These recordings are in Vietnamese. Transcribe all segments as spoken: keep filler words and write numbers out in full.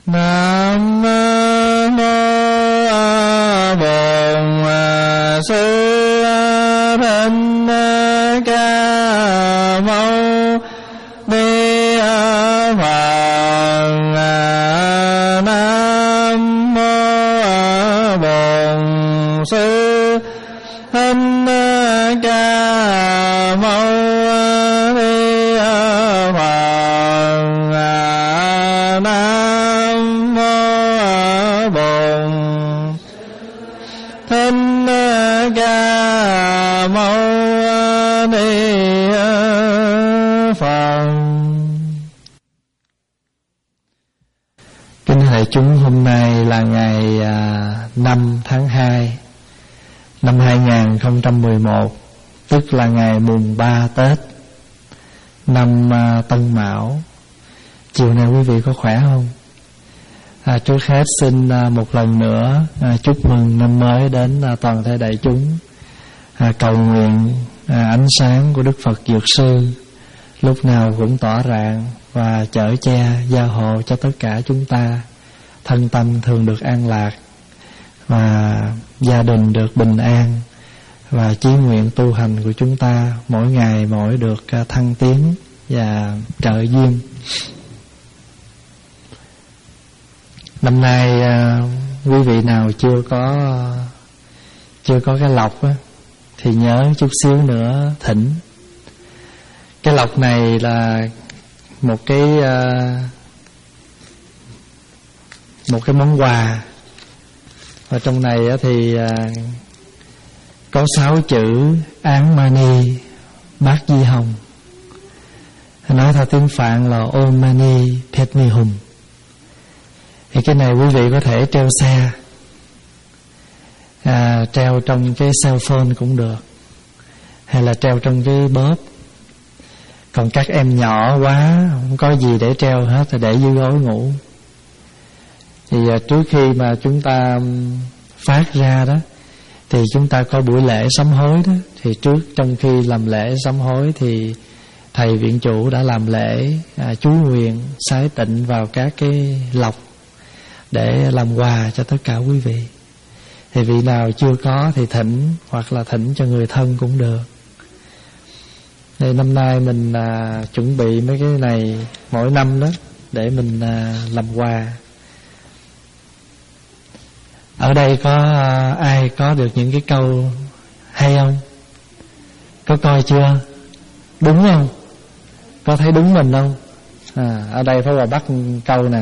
Nam mô Bổn Sư Thích Ca Mâu Ni Phật. Nam mô Bổn Sư Thích Ca Mâu Ni Phật. Nam mô Bổn Thích Ca Mâu Ni Phật. Kính thưa đại chúng, hôm nay là ngày à, năm tháng hai năm hai nghìn không trăm mười một, tức là ngày mùng ba Tết năm à, Tân Mão. Chiều nay quý vị có khỏe không? À, trước hết xin à, một lần nữa à, chúc mừng năm mới đến à, toàn thể đại chúng. À, cầu nguyện à, ánh sáng của Đức Phật Dược Sư lúc nào cũng tỏa rạng và chở che gia hộ cho tất cả chúng ta, thân tâm thường được an lạc và gia đình được bình an, và chí nguyện tu hành của chúng ta mỗi ngày mỗi được thăng tiến và trợ duyên. Năm nay quý vị nào chưa có chưa có cái lộc á, thì nhớ chút xíu nữa thỉnh. Cái lộc này là một cái một cái món quà, và trong này thì có sáu chữ Án Mani Bát Di Hồng, nói theo tiếng Phạn là Om Mani Padme Hum. Thì cái này quý vị có thể treo xe, à, treo trong cái cell phone cũng được, hay là treo trong cái bóp. Còn các em nhỏ quá không có gì để treo hết thì để dưới gối ngủ. Thì à, trước khi mà chúng ta phát ra đó, thì chúng ta có buổi lễ sám hối đó. Thì trước trong khi làm lễ sám hối thì thầy viện chủ đã làm lễ à, chú nguyện xái tịnh vào các cái lộc để làm quà cho tất cả quý vị. Thì vị nào chưa có thì thỉnh, hoặc là thỉnh cho người thân cũng được. Thì năm nay mình à, chuẩn bị mấy cái này mỗi năm đó để mình à, làm quà. Ở đây có à, ai có được những cái câu hay không? Có coi chưa? Đúng không? Có thấy đúng mình không? À, ở đây Pháp Hòa bắt câu nè.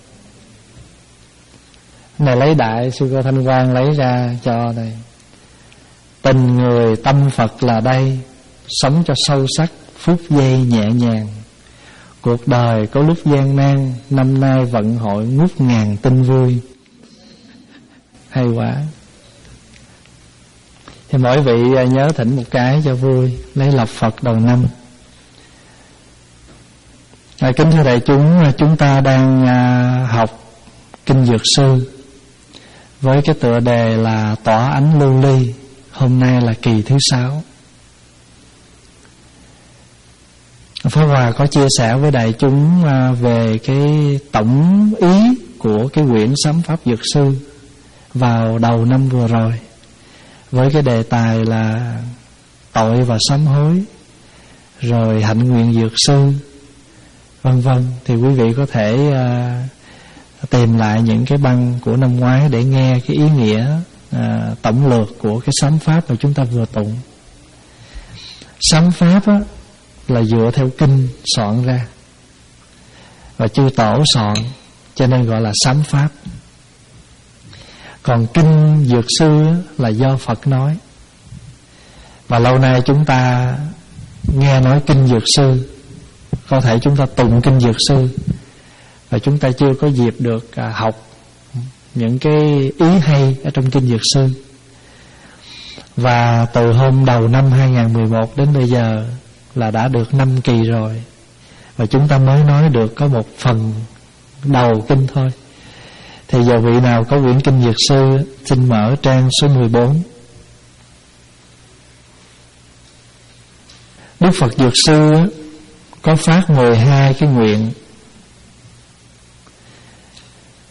Này lấy đại sư cô Thanh Quang lấy ra cho này. Tình người tâm Phật là đây, sống cho sâu sắc, phút giây nhẹ nhàng. Cuộc đời có lúc gian nan, năm nay vận hội ngút ngàn tin vui. Hay quá. Thì mỗi vị nhớ thỉnh một cái cho vui, lấy lộc Phật đầu năm. À, kính thưa đại chúng, chúng ta đang à, học Kinh Dược Sư với cái tựa đề là Tỏa Ánh Lưu Ly. Hôm nay là kỳ thứ sáu. Pháp Hòa có chia sẻ với đại chúng về cái tổng ý của cái quyển Sám Pháp Dược Sư vào đầu năm vừa rồi, với cái đề tài là tội và sám hối, rồi hạnh nguyện dược sư, vân vân. Thì quý vị có thể uh, tìm lại những cái băng của năm ngoái để nghe cái ý nghĩa uh, tổng lược của cái sám pháp mà chúng ta vừa tụng. Sám pháp á, là dựa theo kinh soạn ra, và chư tổ soạn, cho nên gọi là sám pháp. Còn kinh Dược Sư là do Phật nói. Và lâu nay chúng ta nghe nói Kinh Dược Sư, có thể chúng ta tụng Kinh Dược Sư, và chúng ta chưa có dịp được học những cái ý hay ở trong Kinh Dược Sư. Và từ hôm đầu năm hai nghìn mười một đến bây giờ là đã được năm kỳ rồi, và chúng ta mới nói được có một phần đầu kinh thôi. Thì giờ vị nào có quyển Kinh Dược Sư xin mở trang số mười bốn. Đức Phật Dược Sư có phát mười hai cái nguyện.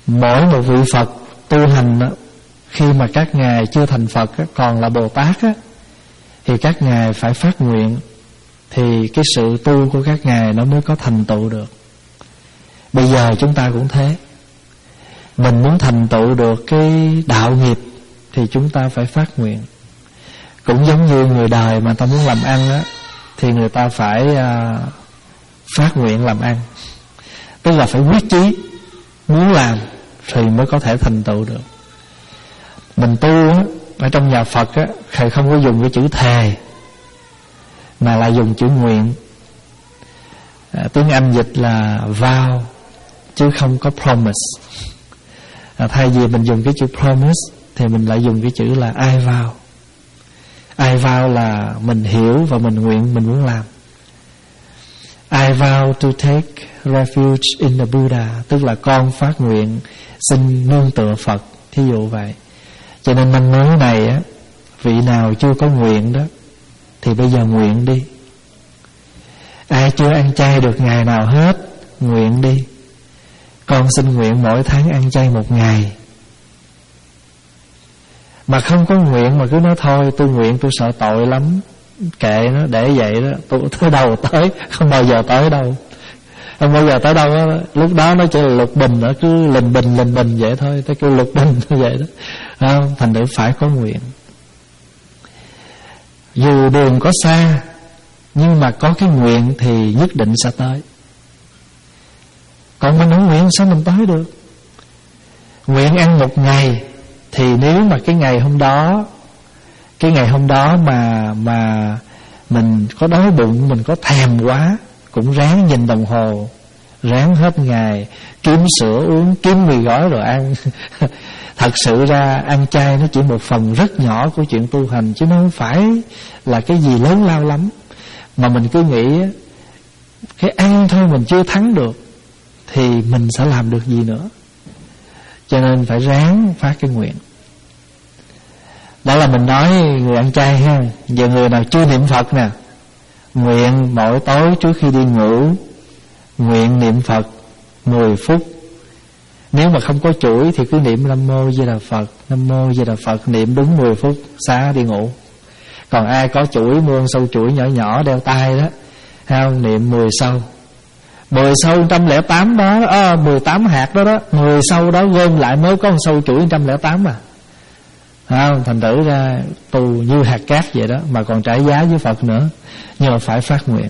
Mỗi một vị Phật tu hành đó, khi mà các ngài chưa thành Phật đó, còn là Bồ Tát đó, thì các ngài phải phát nguyện, thì cái sự tu của các ngài nó mới có thành tựu được. Bây giờ chúng ta cũng thế. Mình muốn thành tựu được cái đạo nghiệp thì chúng ta phải phát nguyện. Cũng giống như người đời mà ta muốn làm ăn á, thì người ta phải uh, phát nguyện làm ăn. Tức là phải quyết chí muốn làm thì mới có thể thành tựu được. Mình tu á, ở trong nhà Phật á, thầy không có dùng cái chữ thề, mà là dùng chữ nguyện. à, Tiếng Anh dịch là vow, chứ không có promise. à, Thay vì mình dùng cái chữ promise thì mình lại dùng cái chữ là I vow. I vow là mình hiểu và mình nguyện mình muốn làm. I vow to take refuge in the Buddha, tức là con phát nguyện xin nương tựa Phật, thí dụ vậy. Cho nên năm mới này á, vị nào chưa có nguyện đó thì bây giờ nguyện đi. Ai chưa ăn chay được ngày nào hết, nguyện đi. Con xin nguyện mỗi tháng ăn chay một ngày. Mà không có nguyện mà cứ nói thôi tôi nguyện tôi sợ tội lắm, kệ nó, để vậy đó, tôi tới đâu tới, không bao giờ tới đâu. Không bao giờ tới đâu đó. Lúc đó nó chỉ là lục bình, nó cứ lình bình lình bình vậy thôi, tới kêu lục bình như vậy đó. Không, thành thử phải có nguyện. Dù đường có xa, nhưng mà có cái nguyện thì nhất định sẽ tới. Còn mình không nguyện sao mình tới được? Nguyện ăn một ngày, thì nếu mà cái ngày hôm đó, cái ngày hôm đó mà mà mình có đói bụng, mình có thèm quá, cũng ráng nhìn đồng hồ, ráng hết ngày kiếm sữa uống, kiếm mì gói rồi ăn. Thật sự ra ăn chay nó chỉ một phần rất nhỏ của chuyện tu hành, chứ nó không phải là cái gì lớn lao lắm. Mà mình cứ nghĩ cái ăn thôi mình chưa thắng được thì mình sẽ làm được gì nữa. Cho nên phải ráng phát cái nguyện. Đó là mình nói người ăn chay ha. Giờ người nào chưa niệm Phật nè, nguyện mỗi tối trước khi đi ngủ, nguyện niệm Phật mười phút. Nếu mà không có chuỗi thì cứ niệm Nam Mô Di Đà Phật, Nam Mô Di Đà Phật, niệm đúng mười phút, xá đi ngủ. Còn ai có chuỗi muôn sâu chuỗi nhỏ nhỏ đeo tay đó, không, niệm mười sâu. Mười sâu một trăm lẻ tám đó, à, mười tám hạt đó đó, mười sâu đó gom lại mới có một sâu chuỗi một trăm lẻ tám à. Không, thành thử ra tu như hạt cát vậy đó, mà còn trả giá với Phật nữa. Nhưng mà phải phát nguyện.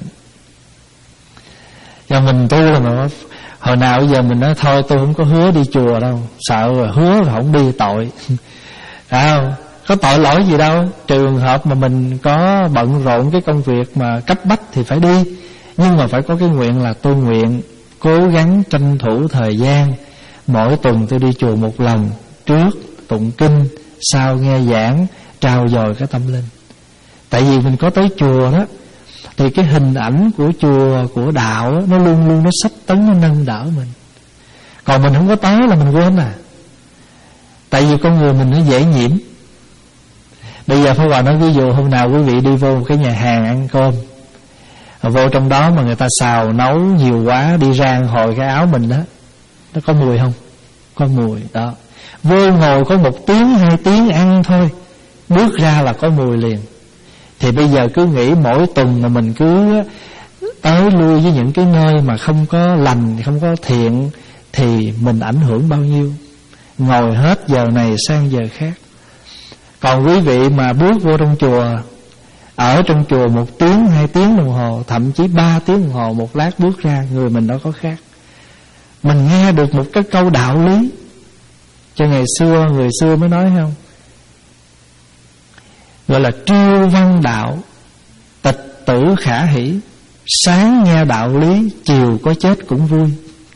Và mình tu là mà hồi nào bây giờ mình nói thôi tôi không có hứa đi chùa đâu, sợ rồi hứa rồi không đi tội. Không, có tội lỗi gì đâu. Trường hợp mà mình có bận rộn cái công việc mà cấp bách thì phải đi. Nhưng mà phải có cái nguyện là tôi nguyện cố gắng tranh thủ thời gian, mỗi tuần tôi đi chùa một lần, trước tụng kinh, sau nghe giảng, trao dồi cái tâm linh. Tại vì mình có tới chùa đó thì cái hình ảnh của chùa, của đạo đó, nó luôn luôn nó sách tấn, nó nâng đỡ mình. Còn mình không có tới là mình quên à. Tại vì con người mình nó dễ nhiễm. Bây giờ Pháp Hòa nói ví dụ hôm nào quý vị đi vô một cái nhà hàng ăn cơm, vô trong đó mà người ta xào nấu nhiều quá, đi ra hồi cái áo mình đó, nó có mùi không? Có mùi đó. Vô ngồi có một tiếng hai tiếng ăn thôi, bước ra là có mùi liền. Thì bây giờ cứ nghĩ mỗi tuần mà mình cứ tới lui với những cái nơi mà không có lành, không có thiện, thì mình ảnh hưởng bao nhiêu. Ngồi hết giờ này sang giờ khác. Còn quý vị mà bước vô trong chùa, ở trong chùa một tiếng, hai tiếng đồng hồ, thậm chí ba tiếng đồng hồ, một lát bước ra, người mình đó có khác. Mình nghe được một cái câu đạo lý. Cho ngày xưa, người xưa mới nói không, gọi là triêu văn đạo, tịch tử khả hỷ. Sáng nghe đạo lý, chiều có chết cũng vui.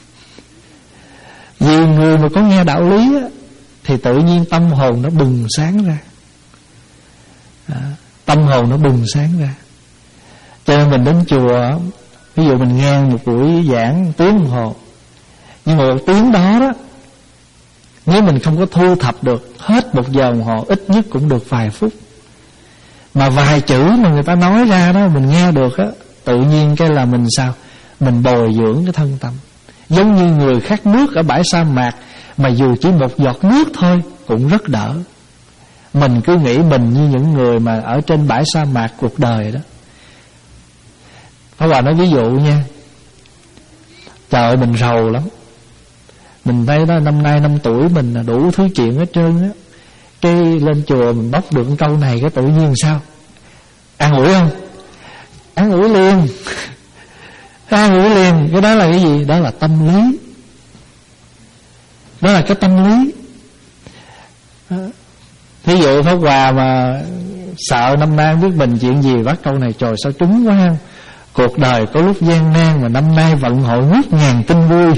Vì người mà có nghe đạo lý á, thì tự nhiên tâm hồn nó bừng sáng ra. Đó, tâm hồn nó bừng sáng ra. Cho nên mình đến chùa, ví dụ mình nghe một buổi giảng tiếng đồng hồ, nhưng mà một tiếng đó đó, nếu mình không có thu thập được hết một giờ đồng hồ, ít nhất cũng được vài phút. Mà vài chữ mà người ta nói ra đó mình nghe được á, tự nhiên cái là mình sao? Mình bồi dưỡng cái thân tâm. Giống như người khát nước ở bãi sa mạc, mà dù chỉ một giọt nước thôi cũng rất đỡ. Mình cứ nghĩ mình như những người mà ở trên bãi sa mạc cuộc đời đó. Pháp Hòa nói ví dụ nha, trời ơi mình rầu lắm. Mình thấy đó, năm nay năm tuổi mình là đủ thứ chuyện hết trơn á. Cái lên chùa mình bóc được câu này, cái tự nhiên sao? An ủi không? An ủi liền. An ủi liền. Cái đó là cái gì? Đó là tâm lý. Đó là cái tâm lý. Thí dụ Pháp Hòa mà sợ năm nay không biết mình chuyện gì, bắt câu này trời sao trúng quá không? Cuộc đời có lúc gian nan mà năm nay vận hội ngút ngàn tin vui.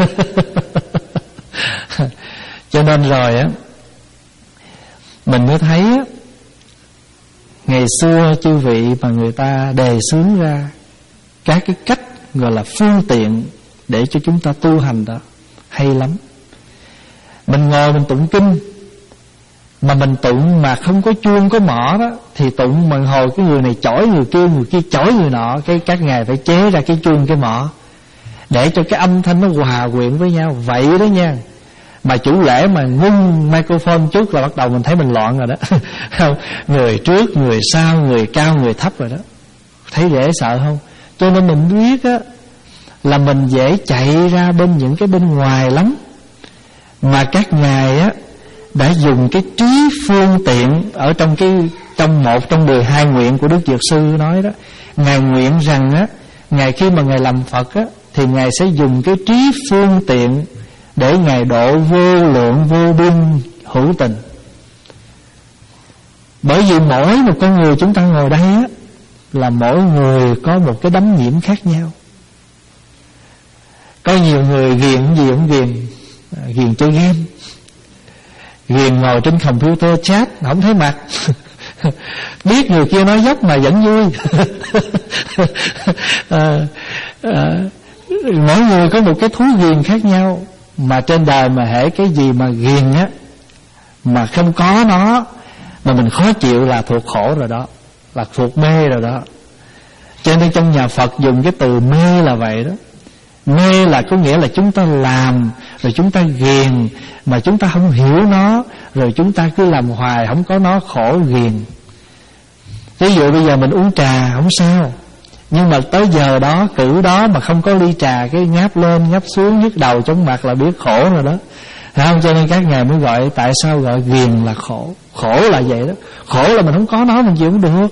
Cho nên rồi á, mình mới thấy á, ngày xưa chư vị mà người ta đề xướng ra các cái cách gọi là phương tiện để cho chúng ta tu hành đó hay lắm. Mình ngồi mình tụng kinh, mà mình tụng mà không có chuông có mỏ đó, thì tụng mà hồi cái người này chỏi người kia, người kia chỏi người nọ, cái các ngài phải chế ra cái chuông cái mỏ để cho cái âm thanh nó hòa quyện với nhau. Vậy đó nha. Mà chủ lễ mà ngưng microphone chút là bắt đầu mình thấy mình loạn rồi đó. Người trước, người sau, người cao, người thấp rồi đó. Thấy dễ sợ không? Cho nên mình biết á, là mình dễ chạy ra bên những cái bên ngoài lắm. Mà các ngài á đã dùng cái trí phương tiện ở trong cái trong một trong mười hai nguyện của Đức Dược Sư nói đó. Ngài nguyện rằng á, ngài khi mà ngài làm Phật á, thì ngài sẽ dùng cái trí phương tiện để ngài độ vô lượng vô biên hữu tình. Bởi vì mỗi một con người chúng ta ngồi đây á, là mỗi người có một cái đấm nhiễm khác nhau. Có nhiều người ghiền gì cũng ghiền, ghiền chơi game, ghiền ngồi trên computer chat không thấy mặt. Biết người kia nói dốc mà vẫn vui. à, à, Mỗi người có một cái thú ghiền khác nhau. Mà trên đời mà hễ cái gì mà ghiền á, mà không có nó mà mình khó chịu là thuộc khổ rồi đó, là thuộc mê rồi đó. Cho nên trong nhà Phật dùng cái từ mê là vậy đó. Mê là có nghĩa là chúng ta làm rồi chúng ta ghiền mà chúng ta không hiểu nó, rồi chúng ta cứ làm hoài không có nó, khổ ghiền. Ví dụ bây giờ mình uống trà không sao, nhưng mà tới giờ đó cử đó mà không có ly trà, cái ngáp lên ngáp xuống nhức đầu chóng mặt là biết khổ rồi đó. Phải không? Cho nên các ngài mới gọi, tại sao gọi ghiền là khổ. Khổ là vậy đó. Khổ là mình không có nó mình chịu không được.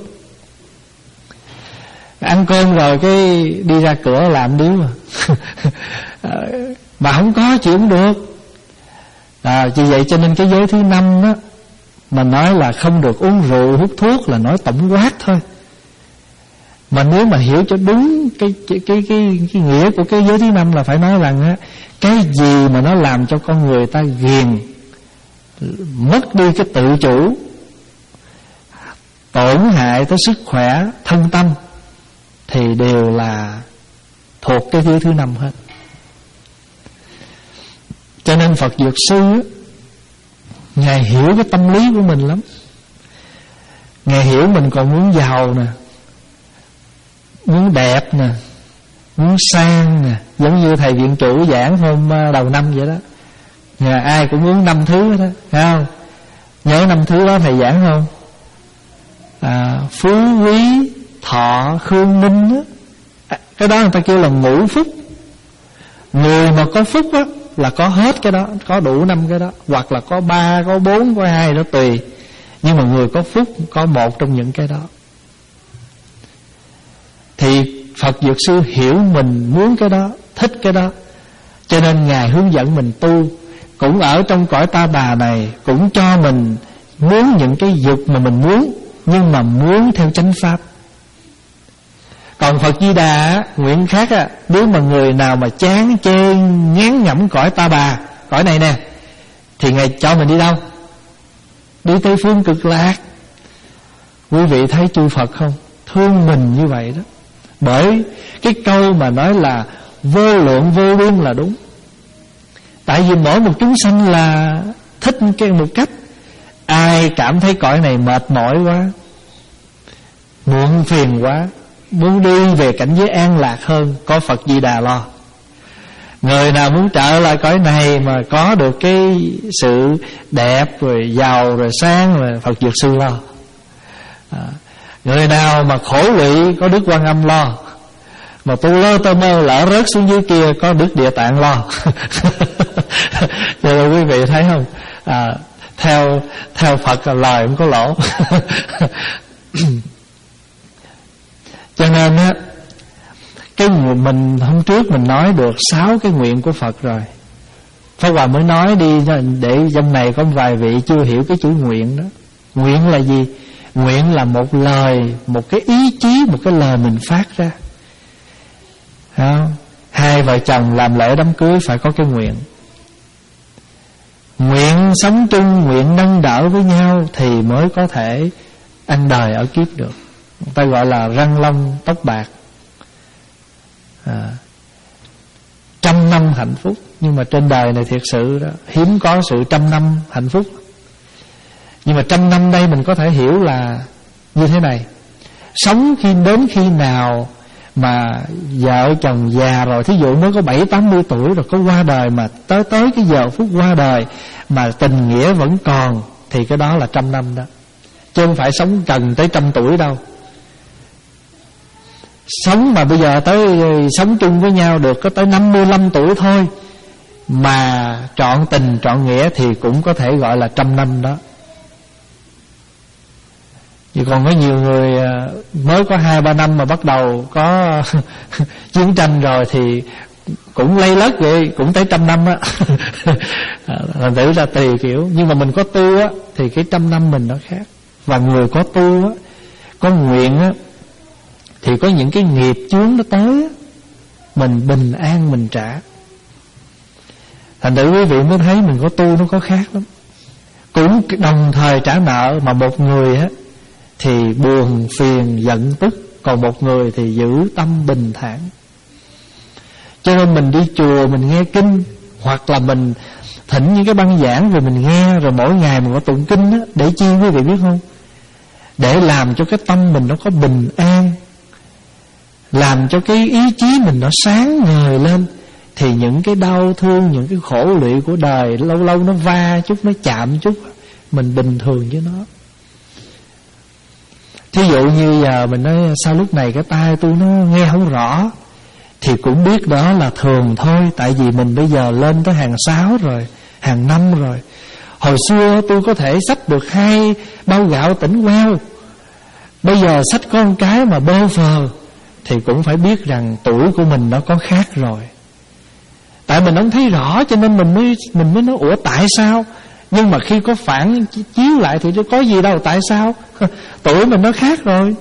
Ăn cơm rồi cái đi ra cửa làm điếu mà mà không có chịu không được. À, vì vậy cho nên cái giới thứ năm đó mà nói là không được uống rượu hút thuốc là nói tổng quát thôi. Mà nếu mà hiểu cho đúng cái cái cái cái, cái nghĩa của cái giới thứ năm là phải nói rằng á, cái gì mà nó làm cho con người ta ghiền, mất đi cái tự chủ, tổn hại tới sức khỏe thân tâm, thì đều là thuộc cái giới thứ năm hết. Cho nên Phật Dược Sư ngài hiểu cái tâm lý của mình lắm. Ngài hiểu mình còn muốn giàu nè, muốn đẹp nè, muốn sang nè. Giống như thầy viện chủ giảng hôm đầu năm vậy đó. Nhà ai cũng muốn năm thứ đó, phải không? Nhớ năm thứ đó thầy giảng không? À, phú quý thọ khương ninh đó. À, cái đó người ta kêu là ngũ phúc. Người mà có phúc đó là có hết cái đó, có đủ năm cái đó, hoặc là có ba, có bốn, có hai đó tùy. Nhưng mà người có phúc có một trong những cái đó. Thì Phật Dược Sư hiểu mình muốn cái đó, thích cái đó, cho nên ngài hướng dẫn mình tu. Cũng ở trong cõi ta bà này cũng cho mình muốn những cái dục mà mình muốn, nhưng mà muốn theo chánh pháp. Còn Phật Di Đà nguyện khác á, nếu mà người nào mà chán chê ngán ngẩm cõi ta bà, cõi này nè, thì ngài cho mình đi đâu? Đi Tây Phương Cực Lạc. Quý vị thấy chư Phật không? Thương mình như vậy đó. Bởi cái câu mà nói là vô lượng vô biên là đúng. Tại vì mỗi một chúng sanh là thích cái một cách. Ai cảm thấy cõi này mệt mỏi quá, muộn phiền quá, muốn đi về cảnh giới an lạc hơn, có Phật Di Đà lo. Người nào muốn trở lại cõi này mà có được cái sự đẹp rồi giàu rồi sang rồi Phật Dược Sư lo. à, Người nào mà khổ lụy có Đức Quan Âm lo. Mà tu lơ tơ mơ lỡ rớt xuống dưới kia có Đức Địa Tạng lo. Cho nên quý vị thấy không, à, Theo theo Phật là lời không có lỗ. Cho nên á, cái mình hôm trước mình nói được sáu cái nguyện của Phật rồi. Pháp Hòa mới nói đi để trong này có vài vị chưa hiểu cái chữ nguyện đó. Nguyện là gì? Nguyện là một lời, một cái ý chí, một cái lời mình phát ra. Không? Hai vợ chồng làm lễ đám cưới phải có cái nguyện. Nguyện sống chung, nguyện nâng đỡ với nhau thì mới có thể ăn đời ở kiếp được. Người ta gọi là răng long tóc bạc, à, trăm năm hạnh phúc. Nhưng mà trên đời này thiệt sự đó, hiếm có sự trăm năm hạnh phúc. Nhưng mà trăm năm đây mình có thể hiểu là như thế này. Sống khi đến khi nào mà vợ chồng già rồi, thí dụ mới có bảy tám mươi tuổi rồi có qua đời, mà tới tới cái giờ phút qua đời mà tình nghĩa vẫn còn, thì cái đó là trăm năm đó. Chứ không phải sống cần tới trăm tuổi đâu. Sống mà bây giờ tới sống chung với nhau được có tới năm mươi lăm tuổi thôi, mà trọn tình trọn nghĩa thì cũng có thể gọi là trăm năm đó. Chứ còn có nhiều người mới có hai ba năm mà bắt đầu có chiến tranh rồi thì cũng lây lất vậy, cũng tới trăm năm á. Thành thử ra tùy kiểu. Nhưng mà mình có tu á thì cái trăm năm mình nó khác. Và người có tu á, có nguyện á, thì có những cái nghiệp chướng nó tới á, mình bình an mình trả. Thành thử quý vị mới thấy mình có tu nó có khác lắm. Cũng đồng thời trả nợ, mà một người á thì buồn phiền giận tức, còn một người thì giữ tâm bình thản. Cho nên mình đi chùa mình nghe kinh, hoặc là mình thỉnh những cái băng giảng rồi mình nghe, rồi mỗi ngày mình có tụng kinh á, để chi quý vị biết không? Để làm cho cái tâm mình nó có bình an, làm cho cái ý chí mình nó sáng ngời lên. Thì những cái đau thương, những cái khổ lụy của đời lâu lâu nó va chút, nó chạm chút, mình bình thường với nó. Thí dụ như giờ mình nói sao lúc này cái tai tôi nó nghe không rõ, thì cũng biết đó là thường thôi. Tại vì mình bây giờ lên tới hàng sáu rồi, hàng năm rồi. Hồi xưa tôi có thể xách được hai bao gạo tỉnh queo, bây giờ xách có một cái mà bơ phờ, thì cũng phải biết rằng tuổi của mình nó có khác rồi. Tại mình không thấy rõ cho nên mình mới mình mới nói ủa tại sao? Nhưng mà khi có phản chiếu lại thì có gì đâu, tại sao? Tuổi mình nó khác rồi.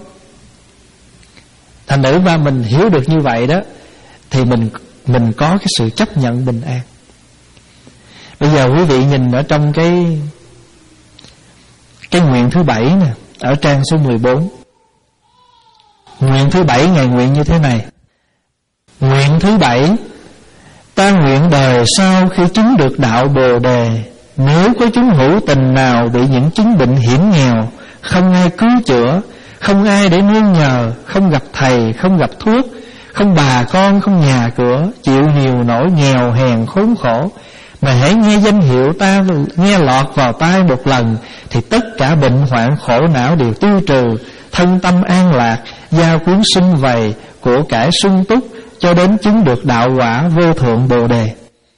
Thành nữ mà mình hiểu được như vậy đó, thì mình mình có cái sự chấp nhận bình an. Bây giờ quý vị nhìn ở trong cái Cái nguyện thứ bảy nè, ở trang số mười bốn. Nguyện thứ bảy Ngài nguyện như thế này: nguyện thứ bảy, ta nguyện đời sau khi chứng được đạo Bồ Đề, nếu có chúng hữu tình nào bị những chứng bệnh hiểm nghèo, không ai cứu chữa, không ai để nương nhờ, không gặp thầy, không gặp thuốc, không bà con, không nhà cửa, chịu nhiều nỗi nghèo hèn khốn khổ, mà hãy nghe danh hiệu ta nghe lọt vào tai một lần, thì tất cả bệnh hoạn khổ não đều tiêu trừ, thân tâm an lạc, gia quyến sum vầy, của cải sung túc, cho đến chứng được đạo quả vô thượng Bồ Đề.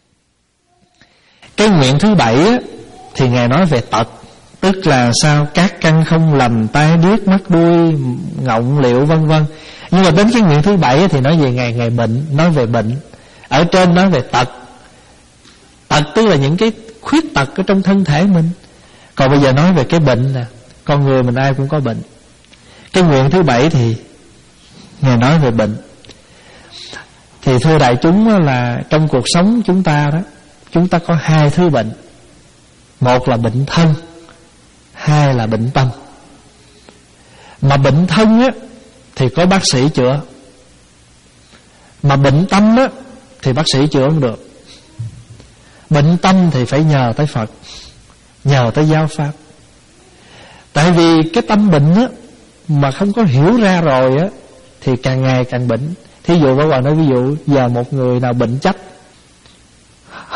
Cái nguyện thứ bảy á, thì Ngài nói về tật, tức là sao? Các căn không lành, tai điếc, mắt đuôi, ngọng liệu vân vân. Nhưng mà đến cái nguyện thứ bảy á, thì nói về Ngài Ngài bệnh, nói về bệnh. Ở trên nói về tật. Tật tức là những cái khuyết tật ở trong thân thể mình. Còn bây giờ nói về cái bệnh nè, con người mình ai cũng có bệnh. Cái nguyện thứ bảy thì Ngài nói về bệnh. Thì thưa đại chúng là trong cuộc sống chúng ta đó, chúng ta có hai thứ bệnh. Một là bệnh thân, hai là bệnh tâm. Mà bệnh thân á thì có bác sĩ chữa, mà bệnh tâm á thì bác sĩ chữa không được. Bệnh tâm thì phải nhờ tới Phật, nhờ tới giáo pháp. Tại vì cái tâm bệnh á mà không có hiểu ra rồi á thì càng ngày càng bệnh. Thí dụ các bạn nói ví dụ giờ một người nào bệnh chấp,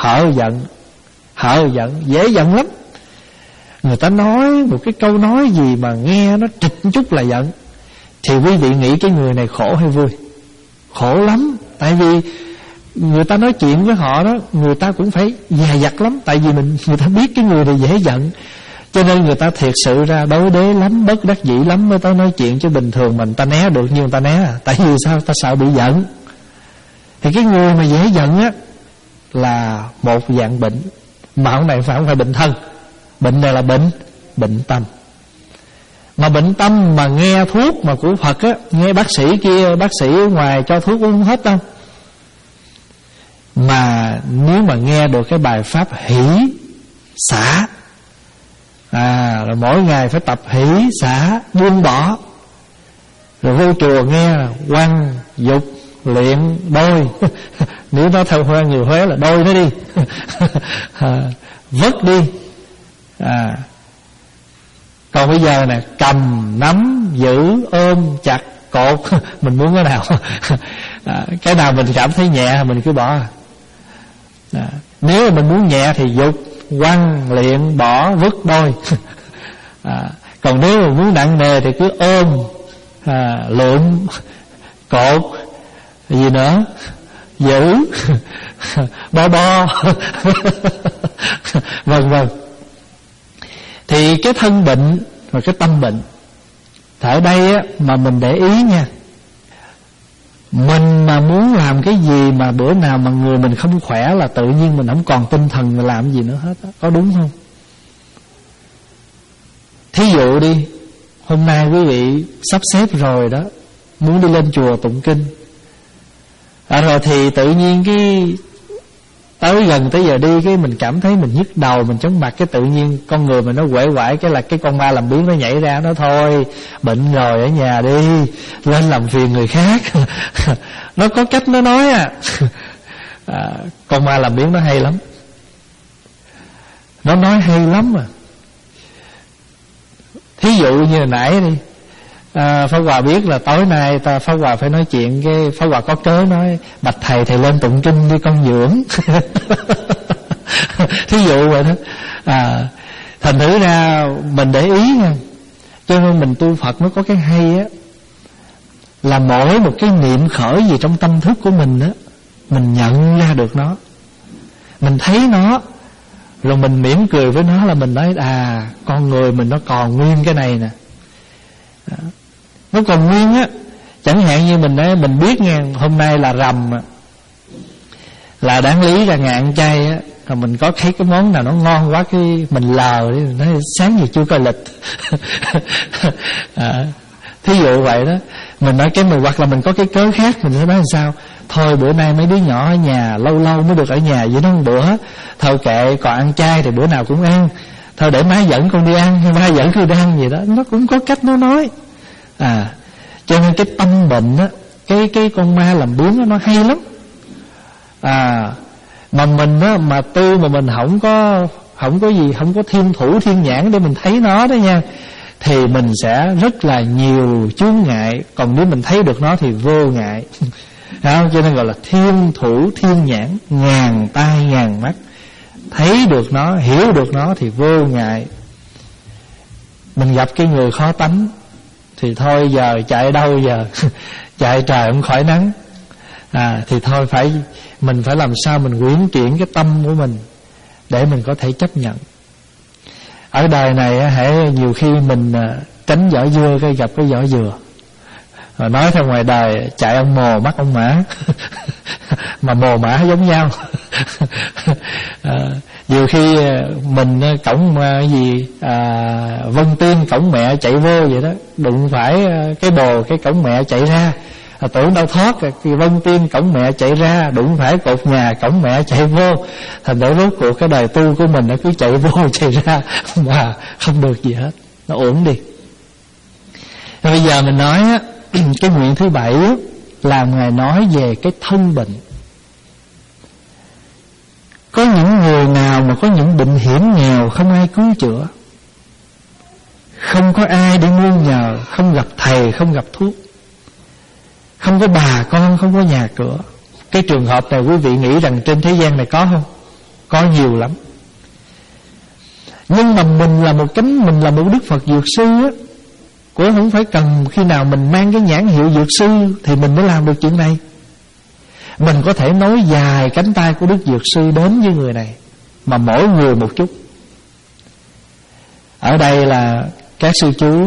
hở giận. Hở giận, dễ giận lắm. Người ta nói một cái câu nói gì mà nghe nó trịch chút là giận, thì quý vị nghĩ cái người này khổ hay vui? Khổ lắm. Tại vì người ta nói chuyện với họ đó, người ta cũng phải dè dặt lắm. Tại vì mình người ta biết cái người này dễ giận, cho nên người ta thiệt sự ra đối đế lắm, bất đắc dĩ lắm mới tới nói chuyện. Chứ bình thường mình ta né được, nhưng người ta né à. Tại vì sao? Ta sợ bị giận. Thì cái người mà dễ giận á là một dạng bệnh. Mà ông này phải không phải bệnh thân. Bệnh này là bệnh Bệnh tâm. Mà bệnh tâm mà nghe thuốc mà của Phật á, nghe bác sĩ kia, bác sĩ ở ngoài cho thuốc uống hết đâu. Mà nếu mà nghe được cái bài pháp hỷ xả, à, rồi mỗi ngày phải tập hỷ xả buông bỏ. Rồi vô chùa nghe quăng dục luyện đôi nếu nó theo Huế, người Huế là đôi nó đi à, vất đi à. Còn bây giờ nè, cầm, nắm, giữ, ôm, chặt, cột mình muốn cái nào à, cái nào mình cảm thấy nhẹ mình cứ bỏ à. Nếu mà mình muốn nhẹ thì dục, quăng, luyện, bỏ, vứt đôi à. Còn nếu mà muốn nặng nề thì cứ ôm à, lượm, cột, gì nữa, giữ, bo bo vân vân. Thì cái thân bệnh và cái tâm bệnh. Thì ở đây á, mà mình để ý nha, mình mà muốn làm cái gì mà bữa nào mà người mình không khỏe là tự nhiên mình không còn tinh thần mà làm gì nữa hết á. Có đúng không? Thí dụ đi, hôm nay quý vị sắp xếp rồi đó, muốn đi lên chùa tụng kinh à, rồi thì tự nhiên cái tới gần tới giờ đi, cái mình cảm thấy mình nhức đầu, mình chóng mặt, cái tự nhiên con người mình nó quể quải, cái là cái con ma làm biếng nó nhảy ra, nó thôi bệnh rồi ở nhà đi, lên làm phiền người khác nó có cách nó nói à. à con ma làm biếng nó hay lắm, nó nói hay lắm à. Thí dụ như hồi nãy đi, à, Pháp Hòa biết là tối nay ta Pháp Hòa phải nói chuyện, cái Pháp Hòa có cớ nói bạch thầy thầy lên tụng kinh đi con dưỡng thí dụ vậy đó à, thành thử ra mình để ý nha, cho nên mình tu Phật nó có cái hay á, là mỗi một cái niệm khởi gì trong tâm thức của mình á, mình nhận ra được nó, mình thấy nó, rồi mình mỉm cười với nó, là mình nói à, con người mình nó còn nguyên cái này nè. Đó. Nó còn nguyên á. Chẳng hạn như mình nói, mình biết nghe hôm nay là rằm là đáng lý ra ngạn chay á, rồi mình có thấy cái món nào nó ngon quá, cái mình lờ đi, mình nói sáng giờ chưa coi lịch à, thí dụ vậy đó. Mình nói cái mình, hoặc là mình có cái cớ khác, mình nói làm sao thôi bữa nay mấy đứa nhỏ ở nhà lâu lâu mới được ở nhà vậy đó một bữa, thôi kệ, còn ăn chay thì bữa nào cũng ăn, thôi để má dẫn con đi ăn, má dẫn con đi ăn gì đó. Nó cũng có cách nó nói à. Cho nên cái tâm bệnh á, cái cái con ma làm biếng đó, nó hay lắm à. Mà mình á, mà tu mà mình không có không có gì, không có thiên thủ thiên nhãn để mình thấy nó đó nha, thì mình sẽ rất là nhiều chướng ngại. Còn nếu mình thấy được nó thì vô ngại không? Cho nên gọi là thiên thủ thiên nhãn, ngàn tai ngàn mắt. Thấy được nó, hiểu được nó thì vô ngại. Mình gặp cái người khó tánh thì thôi giờ chạy đâu giờ chạy trời không khỏi nắng à, thì thôi phải mình phải làm sao mình quyển chuyển cái tâm của mình để mình có thể chấp nhận. Ở đời này hễ nhiều khi mình tránh vỏ dưa cái gặp cái vỏ dừa, rồi nói theo ngoài đời chạy ông mồ mắt ông mã mà mồ mã giống nhau à, nhiều khi mình cổng cái gì à, Vân Tiên cổng mẹ chạy vô vậy đó, đụng phải cái bồ cái cổng mẹ chạy ra, à, tưởng đâu thoát, cái Vân Tiên cổng mẹ chạy ra, đụng phải cột nhà cổng mẹ chạy vô. Thành ra rốt cuộc cái đời tu của mình nó cứ chạy vô chạy ra mà không được gì hết, nó ổn đi. Rồi bây giờ mình nói á, cái nguyện thứ bảy á, là Ngài nói về cái thân bệnh. Có những người nào mà có những bệnh hiểm nghèo không ai cứu chữa, không có ai để nương nhờ, không gặp thầy, không gặp thuốc, không có bà con, không có nhà cửa. Cái trường hợp này quý vị nghĩ rằng trên thế gian này có không? có nhiều lắm. Nhưng mà mình là một cánh, mình là một Đức Phật Dược Sư á, cũng không phải cần khi nào mình mang cái nhãn hiệu Dược Sư thì mình mới làm được chuyện này. Mình có thể nối dài cánh tay của Đức Dược Sư đến với người này, mà mỗi người một chút. Ở đây là các sư chú,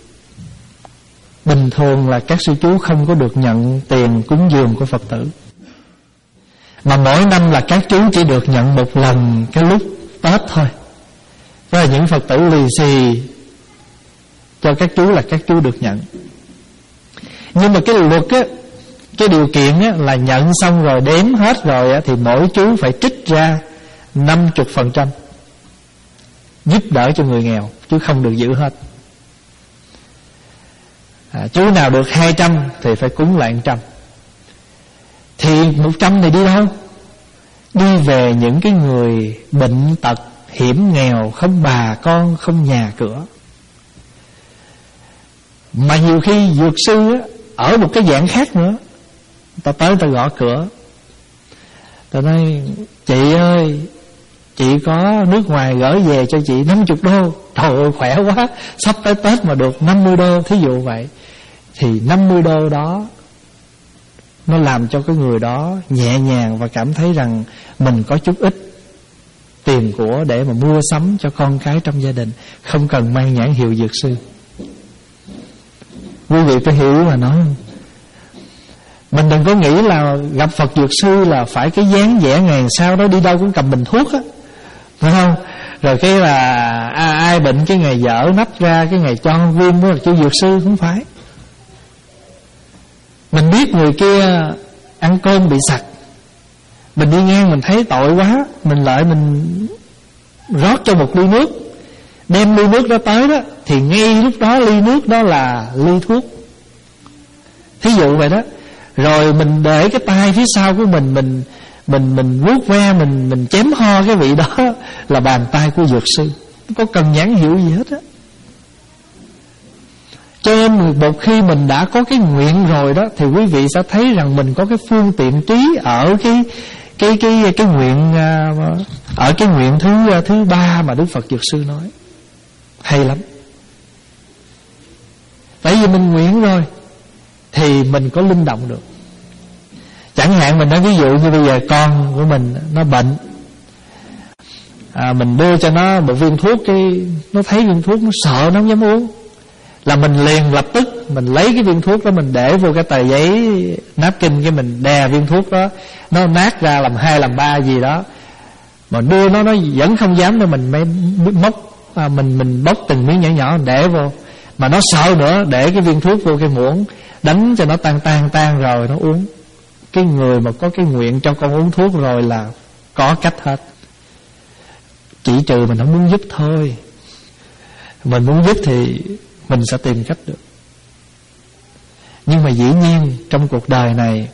bình thường là các sư chú không có được nhận tiền cúng dường của Phật tử, mà mỗi năm là các chú chỉ được nhận một lần cái lúc Tết thôi. Đó là những Phật tử lì xì cho các chú là các chú được nhận. Nhưng mà cái luật á, cái điều kiện á, là nhận xong rồi đếm hết rồi á, thì mỗi chú phải trích ra năm mươi phần trăm giúp đỡ cho người nghèo, chứ không được giữ hết. à, Chú nào được hai trăm thì phải cúng lại một trăm. Thì một trăm này đi đâu? Đi về những cái người bệnh tật, hiểm nghèo, không bà con, không nhà cửa. Mà nhiều khi dược sư á, ở một cái dạng khác nữa. Ta tới ta gõ cửa, ta nói: chị ơi, chị có nước ngoài gửi về cho chị năm mươi đô. Trời ơi khỏe quá, sắp tới Tết mà được năm mươi đô. Thí dụ vậy. Thì năm mươi đô đó nó làm cho cái người đó nhẹ nhàng và cảm thấy rằng mình có chút ít tiền của để mà mua sắm cho con cái trong gia đình, không cần mang nhãn hiệu dược sư. Quý vị có hiểu mà nói không? Mình đừng có nghĩ là gặp Phật Dược Sư là phải cái dáng vẻ ngày sau đó đi đâu cũng cầm bình thuốc á, phải không? Rồi cái là à, ai bệnh cái ngày dở nách ra, cái ngày cho viên đó là kêu Dược Sư. Không phải. Mình biết người kia ăn cơm bị sặc, mình đi ngang mình thấy tội quá, mình lại mình rót cho một ly nước, đem ly nước đó tới đó, thì ngay lúc đó ly nước đó là ly thuốc. Thí dụ vậy đó. Rồi mình để cái tay phía sau của mình, Mình mình mình vuốt ve, Mình mình chém ho cái vị đó là bàn tay của dược sư. Không có cần nhãn hiệu gì hết á. Cho nên một khi mình đã có cái nguyện rồi đó, thì quý vị sẽ thấy rằng mình có cái phương tiện trí ở cái cái cái cái nguyện, ở cái nguyện thứ thứ ba mà Đức Phật Dược Sư nói. Hay lắm. Tại vì mình nguyện rồi thì mình có linh động được. Chẳng hạn mình nói ví dụ như bây giờ con của mình nó bệnh, à, mình đưa cho nó một viên thuốc, cái nó thấy viên thuốc nó sợ, nó không dám uống, là mình liền lập tức mình lấy cái viên thuốc đó, mình để vô cái tờ giấy napkin, cái mình đè viên thuốc đó, nó nát ra làm hai làm ba gì đó, mà đưa nó nó vẫn không dám, nên mình mới móc, à, mình mình bóc từng miếng nhỏ nhỏ để vô. Mà nó sợ nữa, để cái viên thuốc vô cái muỗng, đánh cho nó tan tan tan rồi nó uống. Cái người mà có cái nguyện cho con uống thuốc rồi là có cách hết. Chỉ trừ mình không muốn giúp thôi. Mình muốn giúp thì mình sẽ tìm cách được. Nhưng mà dĩ nhiên trong cuộc đời này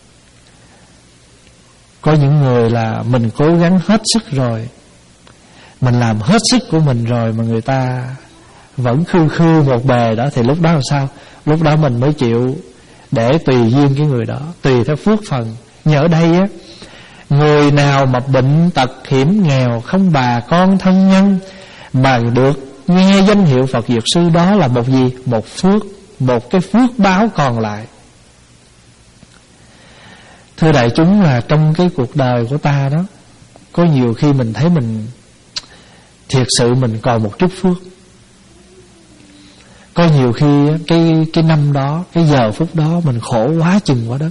có những người là mình cố gắng hết sức rồi, mình làm hết sức của mình rồi, mà người ta vẫn khư khư một bề đó, thì lúc đó làm sao? Lúc đó mình mới chịu để tùy duyên cái người đó, tùy theo phước phần. Nhưng ở đây á, người nào mà bệnh tật hiểm nghèo, không bà con thân nhân, mà được nghe danh hiệu Phật Dược Sư, đó là một gì? Một phước, một cái phước báo còn lại. Thưa đại chúng, là trong cái cuộc đời của ta đó, có nhiều khi mình thấy mình thiệt sự mình còn một chút phước. Có nhiều khi cái cái năm đó, cái giờ phút đó mình khổ quá chừng quá đất.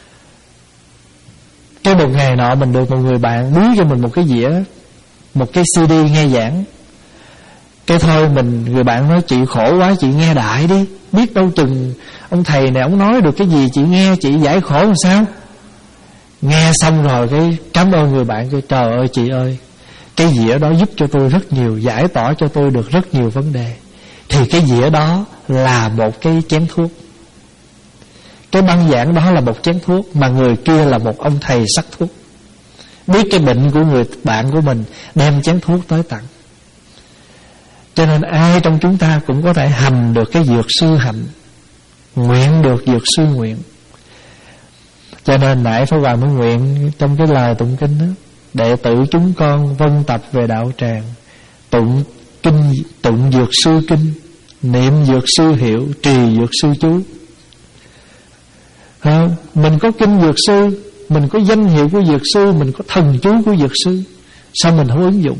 Cái một ngày nọ mình được một người bạn biếu cho mình một cái dĩa, một cái xê đê nghe giảng. Cái thôi mình, người bạn nói: chị khổ quá, chị nghe đại đi, biết đâu chừng ông thầy này ông nói được cái gì, chị nghe chị giải khổ làm sao. Nghe xong rồi cái cảm ơn người bạn, cái trời ơi chị ơi, cái dĩa đó giúp cho tôi rất nhiều, giải tỏa cho tôi được rất nhiều vấn đề. Thì cái dĩa đó là một cái chén thuốc, cái băng giảng đó là một chén thuốc, mà người kia là một ông thầy sắc thuốc, biết cái bệnh của người bạn của mình, đem chén thuốc tới tặng. Cho nên ai trong chúng ta cũng có thể hành được cái dược sư hành, nguyện được dược sư nguyện. Cho nên nãy Pháp Hòa mới nguyện trong cái lời tụng kinh đó: đệ tử chúng con vân tập về đạo tràng, tụng kinh, tụng dược sư kinh, niệm dược sư hiệu, trì dược sư chú. Không? Mình có kinh dược sư, mình có danh hiệu của dược sư, mình có thần chú của dược sư, sao mình không ứng dụng?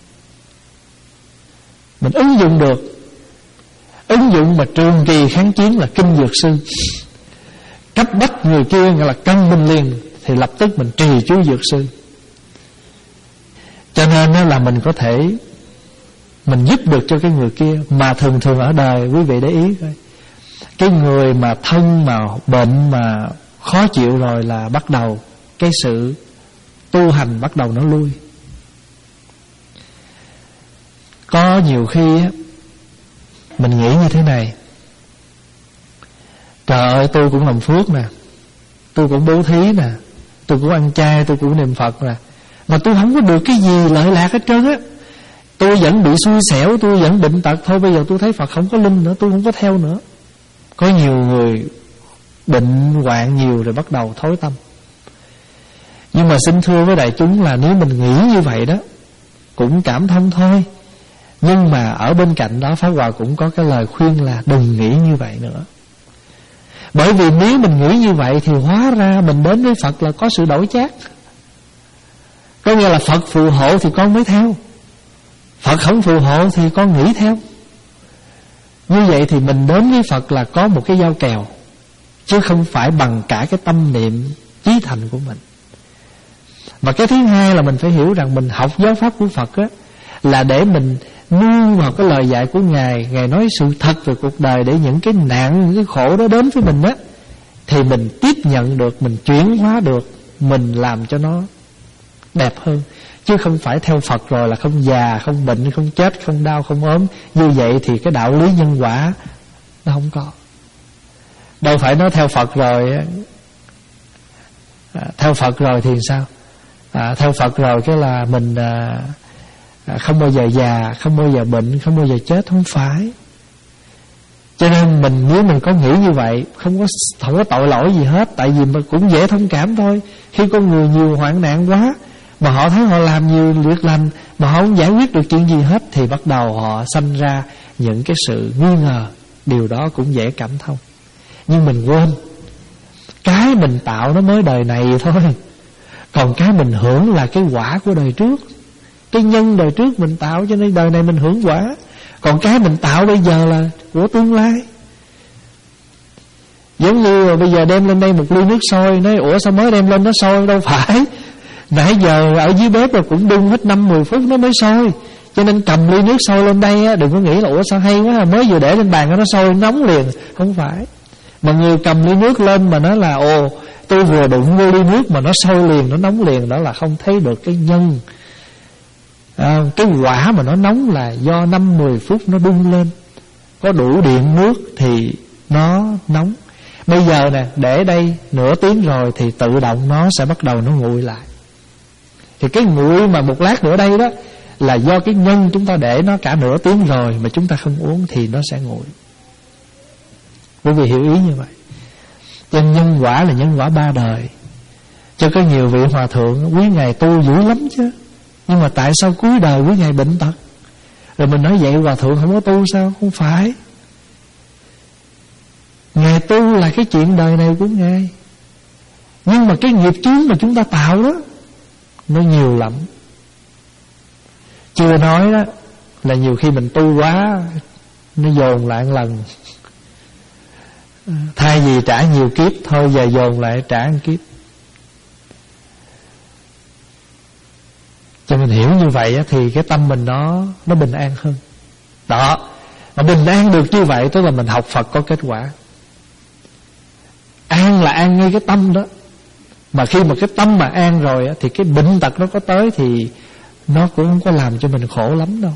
Mình ứng dụng được. Ứng dụng mà trường kỳ kháng chiến là kinh dược sư. Cấp bách người kia gọi là cân minh liền, thì lập tức mình trì chú dược sư. Cho nên đó là mình có thể mình giúp được cho cái người kia. Mà thường thường ở đời, quý vị để ý coi, cái người mà thân mà bệnh mà khó chịu rồi là bắt đầu cái sự tu hành bắt đầu nó lui. Có nhiều khi á, mình nghĩ như thế này: trời ơi, tôi cũng làm phước nè, tôi cũng bố thí nè, tôi cũng ăn chay, tôi cũng niệm Phật nè, mà tôi không có được cái gì lợi lạc hết trơn á. Tôi vẫn bị xui xẻo, tôi vẫn bệnh tật. Thôi bây giờ tôi thấy Phật không có linh nữa, tôi không có theo nữa. Có nhiều người bệnh hoạn nhiều rồi bắt đầu thối tâm. Nhưng mà xin thưa với đại chúng là nếu mình nghĩ như vậy đó cũng cảm thông thôi. Nhưng mà ở bên cạnh đó Pháp Hòa cũng có cái lời khuyên là đừng nghĩ như vậy nữa. Bởi vì nếu mình nghĩ như vậy thì hóa ra mình đến với Phật là có sự đổi chác. Có nghĩa là Phật phù hộ thì con mới theo, Phật không phù hộ thì con nghĩ theo. Như vậy thì mình đến với Phật là có một cái giao kèo, chứ không phải bằng cả cái tâm niệm chí thành của mình. Và cái thứ hai là mình phải hiểu rằng mình học giáo pháp của Phật á, là để mình nương vào cái lời dạy của Ngài. Ngài nói sự thật về cuộc đời, để những cái nạn, những cái khổ đó đến với mình á, thì mình tiếp nhận được, mình chuyển hóa được, mình làm cho nó đẹp hơn. Chứ không phải theo Phật rồi là không già, không bệnh, không chết, không đau, không ốm. Như vậy thì cái đạo lý nhân quả nó không có. Đâu phải nói theo Phật rồi à, theo Phật rồi thì sao? À, theo Phật rồi cái là mình à, à, không bao giờ già, không bao giờ bệnh, không bao giờ chết. Không phải. Cho nên mình nếu mình có nghĩ như vậy, không có không có tội lỗi gì hết. Tại vì mình cũng dễ thông cảm thôi. Khi con người nhiều hoạn nạn quá, mà họ thấy họ làm nhiều việc lành mà họ không giải quyết được chuyện gì hết, thì bắt đầu họ sanh ra những cái sự nghi ngờ. Điều đó cũng dễ cảm thông. Nhưng mình quên, cái mình tạo nó mới đời này thôi, còn cái mình hưởng là cái quả của đời trước. Cái nhân đời trước mình tạo, cho nên đời này mình hưởng quả. Còn cái mình tạo bây giờ là của tương lai. Giống như là bây giờ đem lên đây một ly nước sôi, nói ủa sao mới đem lên nó sôi? Đâu phải, nãy giờ ở dưới bếp rồi cũng đun hết năm mười phút nó mới sôi. Cho nên cầm ly nước sôi lên đây á, đừng có nghĩ là ủa sao hay quá, mới vừa để lên bàn nó sôi nóng liền. Không phải. Mà người cầm ly nước lên mà nói là ồ, tôi vừa đụng vô ly nước mà nó sôi liền, nó nóng liền, đó là không thấy được cái nhân. À, cái quả mà nó nóng là do năm mười phút nó đun lên, có đủ điện nước thì nó nóng. Bây giờ nè, để đây nửa tiếng rồi thì tự động nó sẽ bắt đầu nó nguội lại. Thì cái nguội mà một lát nữa đây đó là do cái nhân chúng ta để nó cả nửa tiếng rồi mà chúng ta không uống thì nó sẽ nguội. Quý vị hiểu ý như vậy. Cho nên nhân quả là nhân quả ba đời. Cho có nhiều vị hòa thượng quý ngày tu dữ lắm chứ, nhưng mà tại sao cuối đời quý ngày bệnh tật? Rồi mình nói vậy hòa thượng không có tu sao? Không phải. Ngài tu là cái chuyện đời này của Ngài, nhưng mà cái nghiệp chướng mà chúng ta tạo đó nó nhiều lắm. Chưa nói đó là nhiều khi mình tu quá, nó dồn lại một lần. Thay vì trả nhiều kiếp, thôi giờ dồn lại trả một kiếp. Cho mình hiểu như vậy thì cái tâm mình nó nó bình an hơn. Đó, mà bình an được như vậy tức là mình học Phật có kết quả. An là an ngay cái tâm đó. Mà khi mà cái tâm mà an rồi thì cái bệnh tật nó có tới thì nó cũng không có làm cho mình khổ lắm đâu.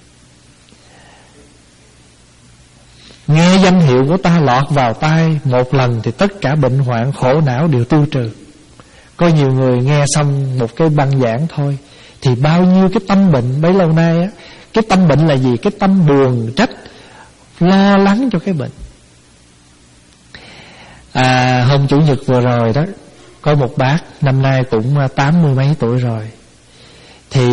Nghe danh hiệu của ta lọt vào tai một lần thì tất cả bệnh hoạn khổ não đều tiêu trừ. Có nhiều người nghe xong một cái băng giảng thôi thì bao nhiêu cái tâm bệnh bấy lâu nay á. Cái tâm bệnh là gì? Cái tâm buồn trách, lo lắng cho cái bệnh. À, hôm Chủ nhật vừa rồi đó, có một bác năm nay cũng tám mươi mấy tuổi rồi,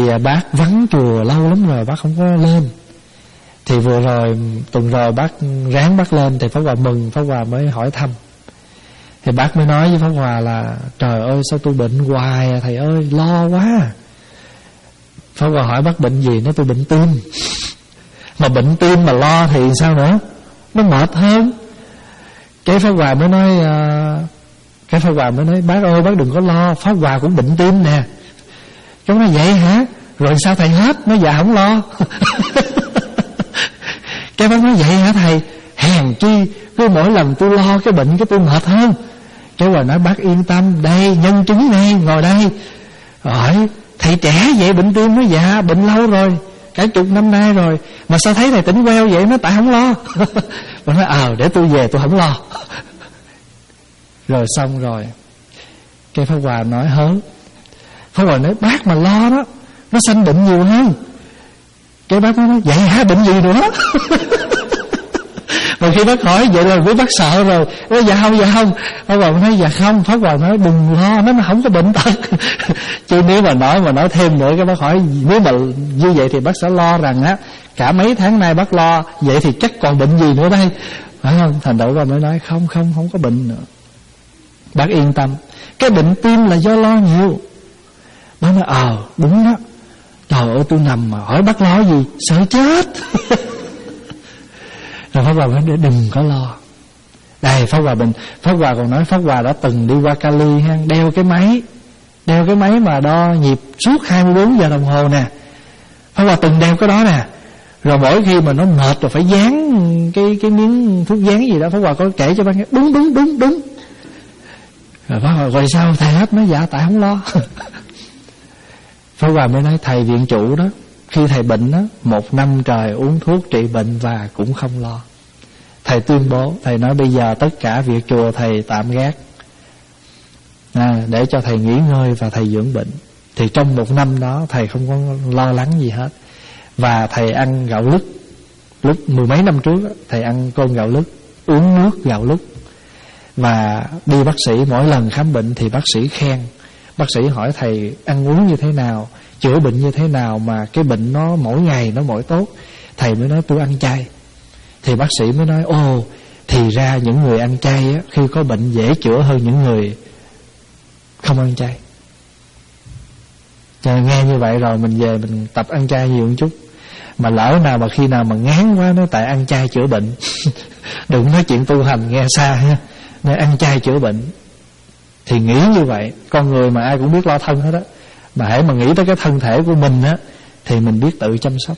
Thì bác vắng chùa lâu lắm rồi, bác không có lên. Thì vừa rồi tuần rồi bác ráng bác lên, thì Pháp Hòa mừng, Pháp Hòa mới hỏi thăm. Thì bác mới nói với Pháp Hòa là trời ơi sao tôi bệnh hoài à, thầy ơi lo quá. Pháp Hòa hỏi bác bệnh gì? Nói tôi bệnh tim. Mà bệnh tim mà lo thì sao nữa, nó mệt hơn. Cái Pháp Hòa mới nói uh, Cái Pháp Hòa mới nói bác ơi bác đừng có lo, Pháp Hòa cũng bệnh tim nè. Cái nói vậy hả? Rồi sao thầy hết? Nói dạ không lo. Cái bác nói vậy hả thầy? Hèn chi cứ mỗi lần tôi lo cái bệnh cái tôi mệt hơn. Cái Hòa nói bác yên tâm, đây nhân chứng này ngồi đây. Hỏi thầy trẻ vậy bệnh tim? Nói dạ bệnh lâu rồi, cả chục năm nay rồi. Mà sao thấy thầy tỉnh queo vậy? Nó tại không lo. Bà nói ờ để tôi về tôi không lo. Rồi xong rồi cái Pháp Hòa nói hớn. Pháp Hòa nói bác mà lo đó, nó sanh bệnh nhiều hơn. Cái bác nói vậy hả, bệnh gì nữa? Mà khi bác hỏi vậy là với bác sợ rồi. Nói dạ không dạ không. Pháp Hòa nói dạ không. Pháp Hòa nói đừng lo, nó không có bệnh tật. Chứ nếu mà nói mà nói thêm nữa, cái bác hỏi nếu mà như vậy thì bác sẽ lo rằng á cả mấy tháng nay bác lo vậy thì chắc còn bệnh gì nữa đây, phải không? Thành đậu rồi mới nói không không không có bệnh nữa, bác yên tâm. Cái bệnh tim là do lo nhiều. Bác nói ờ đúng đó. Trời ơi tôi nằm mà hỏi bác lo gì, sợ chết. Rồi Pháp Hòa nói đừng có lo. Đây Pháp Hòa Bình, Pháp Hòa còn nói Pháp Hòa đã từng đi qua Cali ha, đeo cái máy, đeo cái máy mà đo nhịp suốt hai mươi bốn giờ đồng hồ nè. Pháp Hòa từng đeo cái đó nè. Rồi mỗi khi mà nó mệt rồi phải dán cái cái miếng thuốc dán gì đó, Pháp Hòa có kể cho bác nghe đúng đúng đúng đúng. Rồi Pháp Hòa rồi sao thầy hết? Nói dạ tại không lo. Pháp Hòa mới nói thầy viện chủ đó, khi thầy bệnh đó, một năm trời uống thuốc trị bệnh và cũng không lo. Thầy tuyên bố, thầy nói bây giờ tất cả việc chùa thầy tạm gác à, để cho thầy nghỉ ngơi và thầy dưỡng bệnh. Thì trong một năm đó thầy không có lo lắng gì hết. Và thầy ăn gạo lứt. Lúc mười mấy năm trước thầy ăn cơm gạo lứt, uống nước gạo lứt. Và đi bác sĩ mỗi lần khám bệnh thì bác sĩ khen. Bác sĩ hỏi thầy ăn uống như thế nào, chữa bệnh như thế nào mà cái bệnh nó mỗi ngày nó mỗi tốt. Thầy mới nói tôi ăn chay. Thì bác sĩ mới nói ồ, thì ra những người ăn chay á, khi có bệnh dễ chữa hơn những người không ăn chay. Cho nên nghe như vậy rồi mình về mình tập ăn chay nhiều một chút. Mà lỡ nào mà khi nào mà ngán quá nói tại ăn chay chữa bệnh. Đừng nói chuyện tu hành nghe xa ha. Nên ăn chay chữa bệnh. Thì nghĩ như vậy, con người mà ai cũng biết lo thân hết đó. Mà hãy mà nghĩ tới cái thân thể của mình á, thì mình biết tự chăm sóc.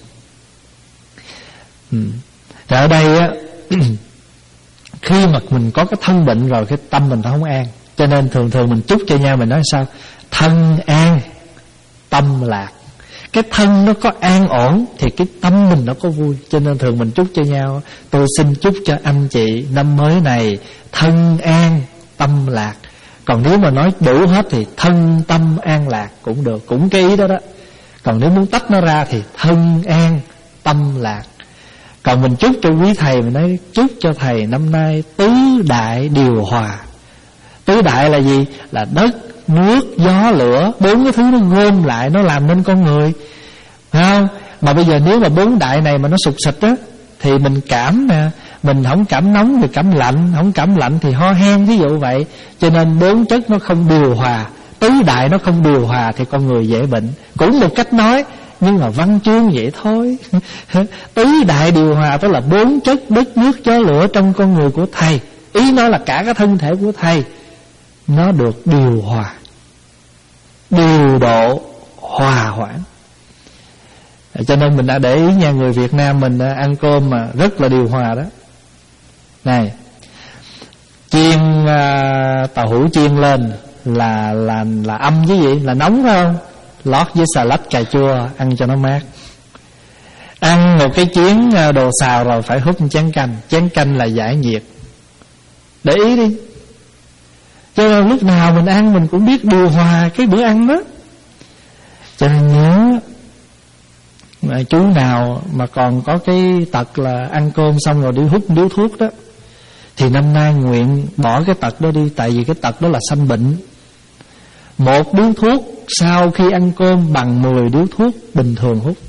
ừ. Rồi ở đây á, khi mà mình có cái thân bệnh rồi, cái tâm mình không an. Cho nên thường thường mình chúc cho nhau, mình nói sao? Thân an, tâm lạc. Cái thân nó có an ổn thì cái tâm mình nó có vui. Cho nên thường mình chúc cho nhau, tôi xin chúc cho anh chị năm mới này thân an, tâm lạc. Còn nếu mà nói đủ hết thì thân tâm an lạc cũng được, cũng cái ý đó đó. Còn nếu muốn tách nó ra thì thân an, tâm lạc. Còn mình chúc cho quý thầy, mình nói chúc cho thầy năm nay tứ đại điều hòa. Tứ đại là gì? Là đất, nước, gió, lửa. Bốn cái thứ nó gom lại nó làm nên con người, phải không? Mà bây giờ nếu mà bốn đại này mà nó sụp xịt á, thì mình cảm nè, mình không cảm nóng thì cảm lạnh, không cảm lạnh thì ho hen, ví dụ vậy. Cho nên bốn chất nó không điều hòa, tứ đại nó không điều hòa thì con người dễ bệnh. Cũng một cách nói, nhưng mà văn chương vậy thôi. Tứ đại điều hòa tức là bốn chất đất, nước, gió, lửa trong con người của thầy. Ý nói là cả cái thân thể của thầy nó được điều hòa, điều độ, hòa hoãn. Cho nên mình đã để ý nha, người Việt Nam mình ăn cơm mà rất là điều hòa đó. Này, chiên uh, tàu hũ chiên lên là là là âm với gì? Là nóng phải không? Lót với xà lách cà chua ăn cho nó mát. Ăn một cái chén đồ xào rồi phải húp một chén canh. Chén canh là giải nhiệt. Để ý đi. Cho nên lúc nào mình ăn mình cũng biết điều hòa cái bữa ăn đó. Cho nên nhớ, mà chú nào mà còn có cái tật là ăn cơm xong rồi đi hút điếu thuốc đó, thì năm nay nguyện bỏ cái tật đó đi. Tại vì cái tật đó là sanh bệnh. Một điếu thuốc sau khi ăn cơm bằng mười điếu thuốc bình thường hút.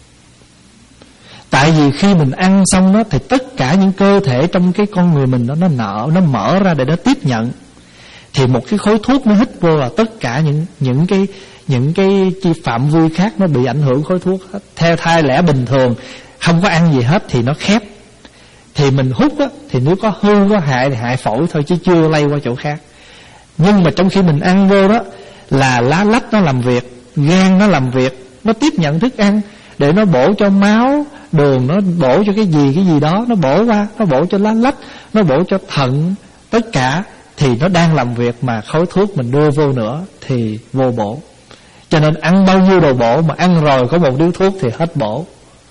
Tại vì khi mình ăn xong đó thì tất cả những cơ thể trong cái con người mình đó, nó nở, nó mở ra để nó tiếp nhận. Thì một cái khối thuốc nó hít vô là tất cả những những cái những cái chi phạm vi khác nó bị ảnh hưởng khối thuốc hết. Theo thai lẽ bình thường không có ăn gì hết thì nó khép. Thì mình hút á, thì nếu có hư có hại thì hại phổi thôi chứ chưa lây qua chỗ khác. Nhưng mà trong khi mình ăn vô đó là lá lách nó làm việc, gan nó làm việc, nó tiếp nhận thức ăn để nó bổ cho máu, đường nó bổ cho cái gì cái gì đó, nó bổ qua, nó bổ cho lá lách, nó bổ cho thận, tất cả thì nó đang làm việc, mà khối thuốc mình đưa vô nữa thì vô bổ. Cho nên ăn bao nhiêu đồ bổ mà ăn rồi có một điếu thuốc thì hết bổ.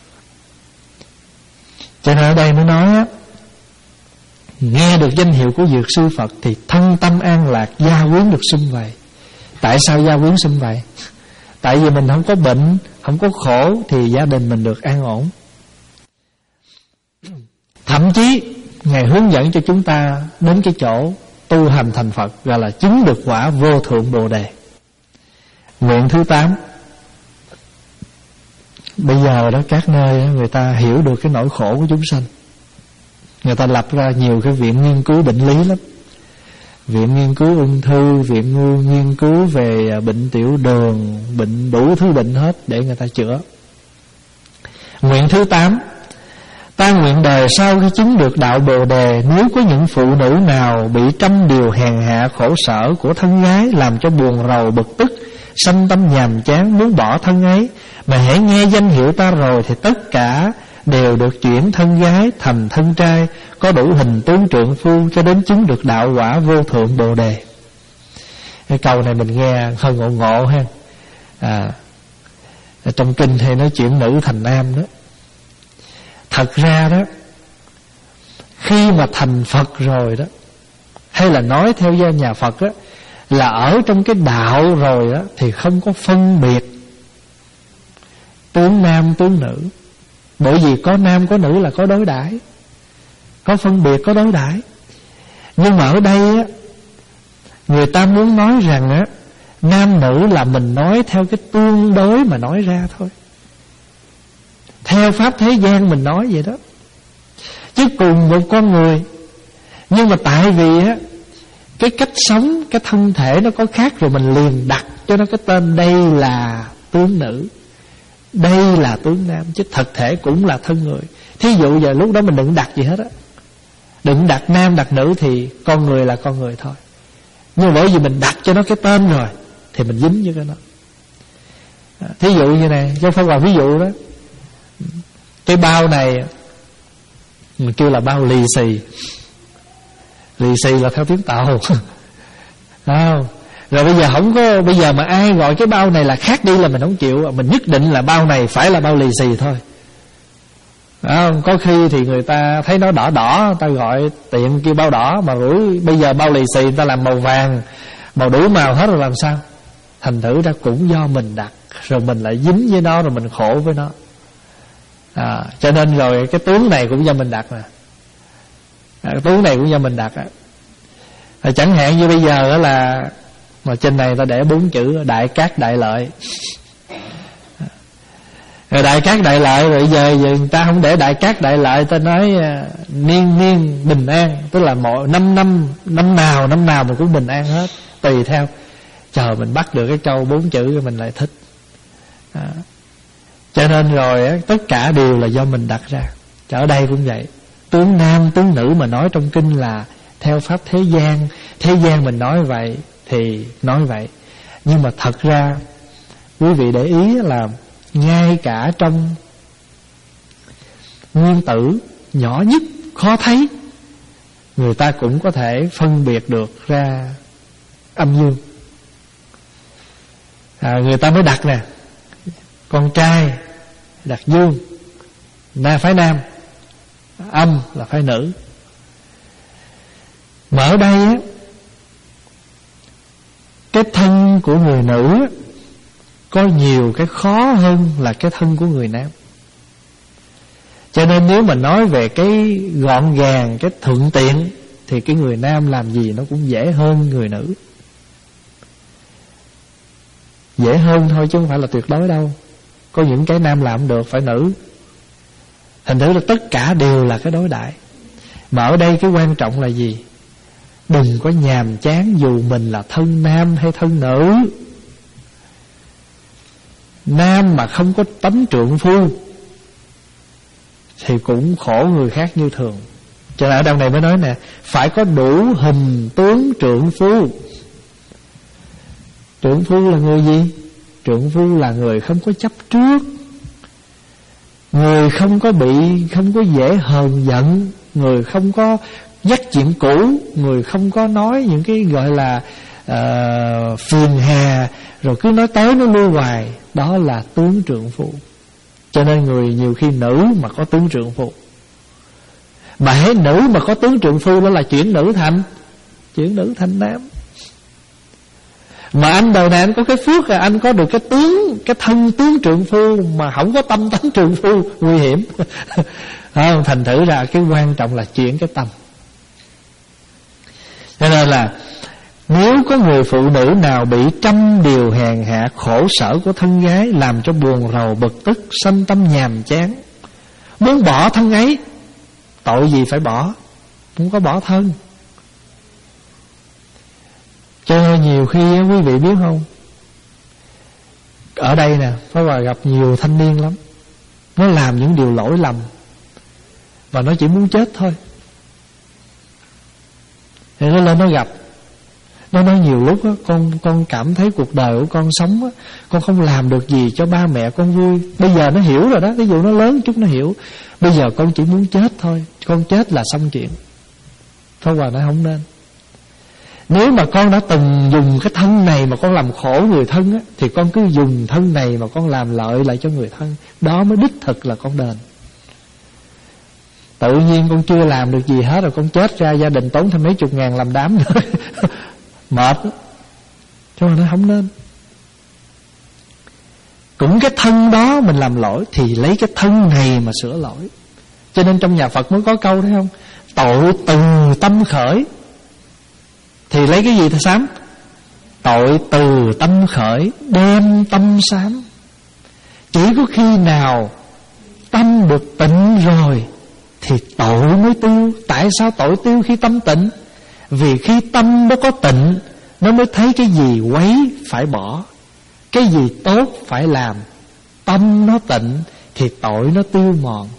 Cho nên ở đây mới nói á, nghe được danh hiệu của Dược Sư Phật thì thân tâm an lạc, gia quyến được sum vầy. Tại sao gia quyến sum vầy? Tại vì mình không có bệnh, không có khổ thì gia đình mình được an ổn. Thậm chí Ngài hướng dẫn cho chúng ta đến cái chỗ tu hành thành Phật, gọi là chứng được quả vô thượng Bồ Đề. Nguyện thứ tám. Bây giờ đó các nơi người ta hiểu được cái nỗi khổ của chúng sanh, người ta lập ra nhiều cái viện nghiên cứu bệnh lý lắm. Viện nghiên cứu ung thư, viện nghiên cứu về bệnh tiểu đường, bệnh đủ thứ bệnh hết để người ta chữa. Nguyện thứ tám. Ta nguyện đời sau khi chứng được đạo Bồ Đề, nếu có những phụ nữ nào bị trăm điều hèn hạ khổ sở của thân gái làm cho buồn rầu bực tức, sanh tâm nhàm chán muốn bỏ thân ấy, mà hễ nghe danh hiệu ta rồi thì tất cả đều được chuyển thân gái thành thân trai, có đủ hình tướng trượng phu, cho đến chứng được đạo quả vô thượng Bồ Đề. Cái câu này mình nghe hơi ngộ ngộ ha. À, trong kinh thì nói chuyển nữ thành nam đó. Thật ra đó, khi mà thành Phật rồi đó, hay là nói theo gia nhà Phật đó, là ở trong cái đạo rồi đó thì không có phân biệt tướng nam tướng nữ. Bởi vì có nam có nữ là có đối đãi, có phân biệt, có đối đãi. Nhưng mà ở đây á, người ta muốn nói rằng á, nam nữ là mình nói theo cái tương đối mà nói ra thôi, theo pháp thế gian mình nói vậy đó. Chứ cùng một con người, nhưng mà tại vì á, cái cách sống, cái thân thể nó có khác, rồi mình liền đặt cho nó cái tên đây là tướng nữ, đây là tướng nam, chứ thật thể cũng là thân người. Thí dụ giờ lúc đó mình đừng đặt gì hết á, đừng đặt nam đặt nữ thì con người là con người thôi. Nhưng bởi vì mình đặt cho nó cái tên rồi thì mình dính với cái nó. Thí dụ như này, cho Pháp Hòa ví dụ đó, cái bao này mình kêu là bao lì xì. Lì xì là theo tiếng Tàu. Không. Rồi bây giờ không có, bây giờ mà ai gọi cái bao này là khác đi là mình không chịu. Mình nhất định là bao này phải là bao lì xì thôi. Không, có khi thì người ta thấy nó đỏ đỏ, ta gọi tiệm kêu bao đỏ, mà rủi bây giờ bao lì xì người ta làm màu vàng, màu đủ màu hết rồi làm sao? Thành thử ra cũng do mình đặt, rồi mình lại dính với nó, rồi mình khổ với nó. À, cho nên rồi cái tướng này cũng do mình đặt nè, à, cái tướng này cũng do mình đặt á. À, chẳng hạn như bây giờ đó là mà trên này ta để bốn chữ Đại Cát Đại Lợi. Rồi Đại Cát Đại Lợi, rồi giờ, giờ người ta không để Đại Cát Đại Lợi, ta nói uh, niên niên bình an, tức là mỗi năm năm năm nào năm nào mình cũng bình an hết, tùy theo. Chờ mình bắt được cái câu bốn chữ rồi mình lại thích. À, cho nên rồi á, tất cả đều là do mình đặt ra. Ở đây cũng vậy, tướng nam tướng nữ mà nói trong kinh là theo pháp thế gian, thế gian mình nói vậy thì nói vậy. Nhưng mà thật ra quý vị để ý là ngay cả trong nguyên tử nhỏ nhất khó thấy, người ta cũng có thể phân biệt được ra âm dương. À, người ta mới đặt nè, con trai đặt dương, nam phái nam, âm là phái nữ. Mà ở đây á, cái thân của người nữ á, có nhiều cái khó hơn là cái thân của người nam. Cho nên nếu mà nói về cái gọn gàng, cái thuận tiện, thì cái người nam làm gì nó cũng dễ hơn người nữ. dễ hơn thôi chứ không phải là tuyệt đối đâu. Có những cái nam làm được, phải nữ. Thành thử là tất cả đều là cái đối đại. Mà ở đây cái quan trọng là gì? Đừng có nhàm chán dù mình là thân nam hay thân nữ. Nam mà không có tánh trượng phu thì cũng khổ người khác như thường. Cho nên ở đâu này mới nói nè, phải có đủ hình tướng trượng phu. Trượng phu là người gì? Trượng phu là người không có chấp trước, người không có bị, không có dễ hờn giận, người không có dắt chuyện cũ, người không có nói những cái gọi là uh, phiền hà, rồi cứ nói tới nói lui hoài. Đó là tướng trượng phu. Cho nên người nhiều khi nữ mà có tướng trượng phu, mà hễ nữ mà có tướng trượng phu, đó là chuyển nữ thành chuyển nữ thành nam. Mà anh đời này anh có cái phước là anh có được cái tướng, cái thân tướng trượng phu, mà không có tâm tánh trượng phu, nguy hiểm. Không, thành thử ra cái quan trọng là chuyển cái tâm. Cho nên là nếu có người phụ nữ nào bị trăm điều hèn hạ khổ sở của thân gái làm cho buồn rầu bực tức, sanh tâm nhàm chán, muốn bỏ thân ấy, tội gì phải bỏ, không có bỏ thân. Cho nên nhiều khi quý vị biết không, ở đây nè Pháp Hòa gặp nhiều thanh niên lắm, nó làm những điều lỗi lầm và nó chỉ muốn chết thôi. Thì nó lên nó gặp, nó nói nhiều lúc á, con con cảm thấy cuộc đời của con sống á, con không làm được gì cho ba mẹ con vui. Bây giờ nó hiểu rồi đó, ví dụ nó lớn chút nó hiểu. Bây giờ con chỉ muốn chết thôi, con chết là xong chuyện. Pháp Hòa nói không nên. Nếu mà con đã từng dùng cái thân này mà con làm khổ người thân á, thì con cứ dùng thân này mà con làm lợi lại cho người thân. Đó mới đích thực là con đền. Tự nhiên con chưa làm được gì hết rồi con chết ra, gia đình tốn thêm mấy chục ngàn làm đám nữa. Mệt. Cho nên nó không nên. Cũng cái thân đó mình làm lỗi thì lấy cái thân này mà sửa lỗi. Cho nên trong nhà Phật mới có câu thấy không, tội từ tâm khởi. Thì lấy cái gì thưa Sám? Tội từ tâm khởi, đem tâm sám. Chỉ có khi nào tâm được tịnh rồi thì tội mới tiêu. Tại sao tội tiêu khi tâm tịnh? Vì khi tâm nó có tịnh, nó mới thấy cái gì quấy phải bỏ, cái gì tốt phải làm. Tâm nó tịnh thì tội nó tiêu mòn,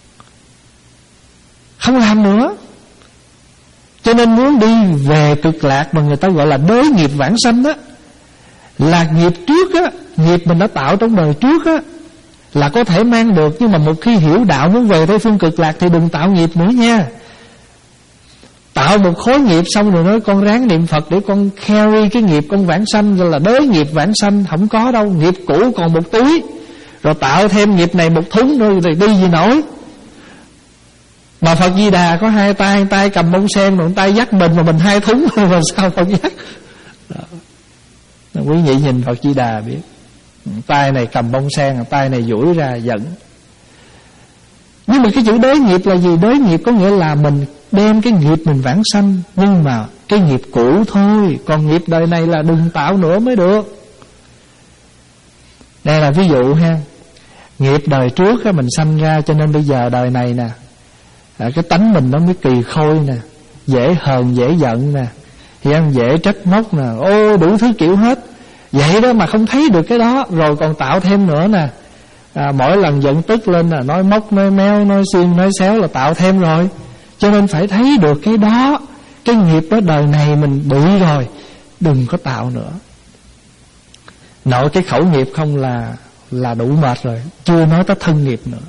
không làm nữa. Cho nên muốn đi về cực lạc mà người ta gọi là đới nghiệp vãng sanh á, là nghiệp trước á, nghiệp mình đã tạo trong đời trước á, là có thể mang được. Nhưng mà một khi hiểu đạo muốn về Tây phương cực lạc thì đừng tạo nghiệp nữa nha. Tạo một khối nghiệp xong rồi nói con ráng niệm Phật để con carry cái nghiệp con vãng sanh, rồi là đới nghiệp vãng sanh. Không có đâu, nghiệp cũ còn một túi, rồi tạo thêm nghiệp này một thúng nữa rồi đi gì nổi. Mà Phật Di Đà có hai tay, tay cầm bông sen, một tay dắt mình, mà mình hai thúng mà sao không dắt. Đó. Quý vị nhìn Phật Di Đà biết, tay này cầm bông sen, tay này duỗi ra giận. Nhưng mà cái chữ đới nghiệp là gì? Đới nghiệp có nghĩa là mình đem cái nghiệp mình vãng sanh, nhưng mà cái nghiệp cũ thôi, còn nghiệp đời này là đừng tạo nữa mới được. Đây là ví dụ ha. Nghiệp đời trước á, mình sanh ra, cho nên bây giờ đời này nè, à, cái tánh mình nó mới kỳ khôi nè, dễ hờn dễ giận nè, hiện dễ trách móc nè, ô đủ thứ kiểu hết. Vậy đó mà không thấy được cái đó, rồi còn tạo thêm nữa nè. À, mỗi lần giận tức lên là nói móc, nói méo, nói xiên, nói xéo là tạo thêm rồi. Cho nên phải thấy được cái đó, cái nghiệp đó đời này mình bị rồi, đừng có tạo nữa. Nội cái khẩu nghiệp không là là đủ mệt rồi, chưa nói tới thân nghiệp nữa.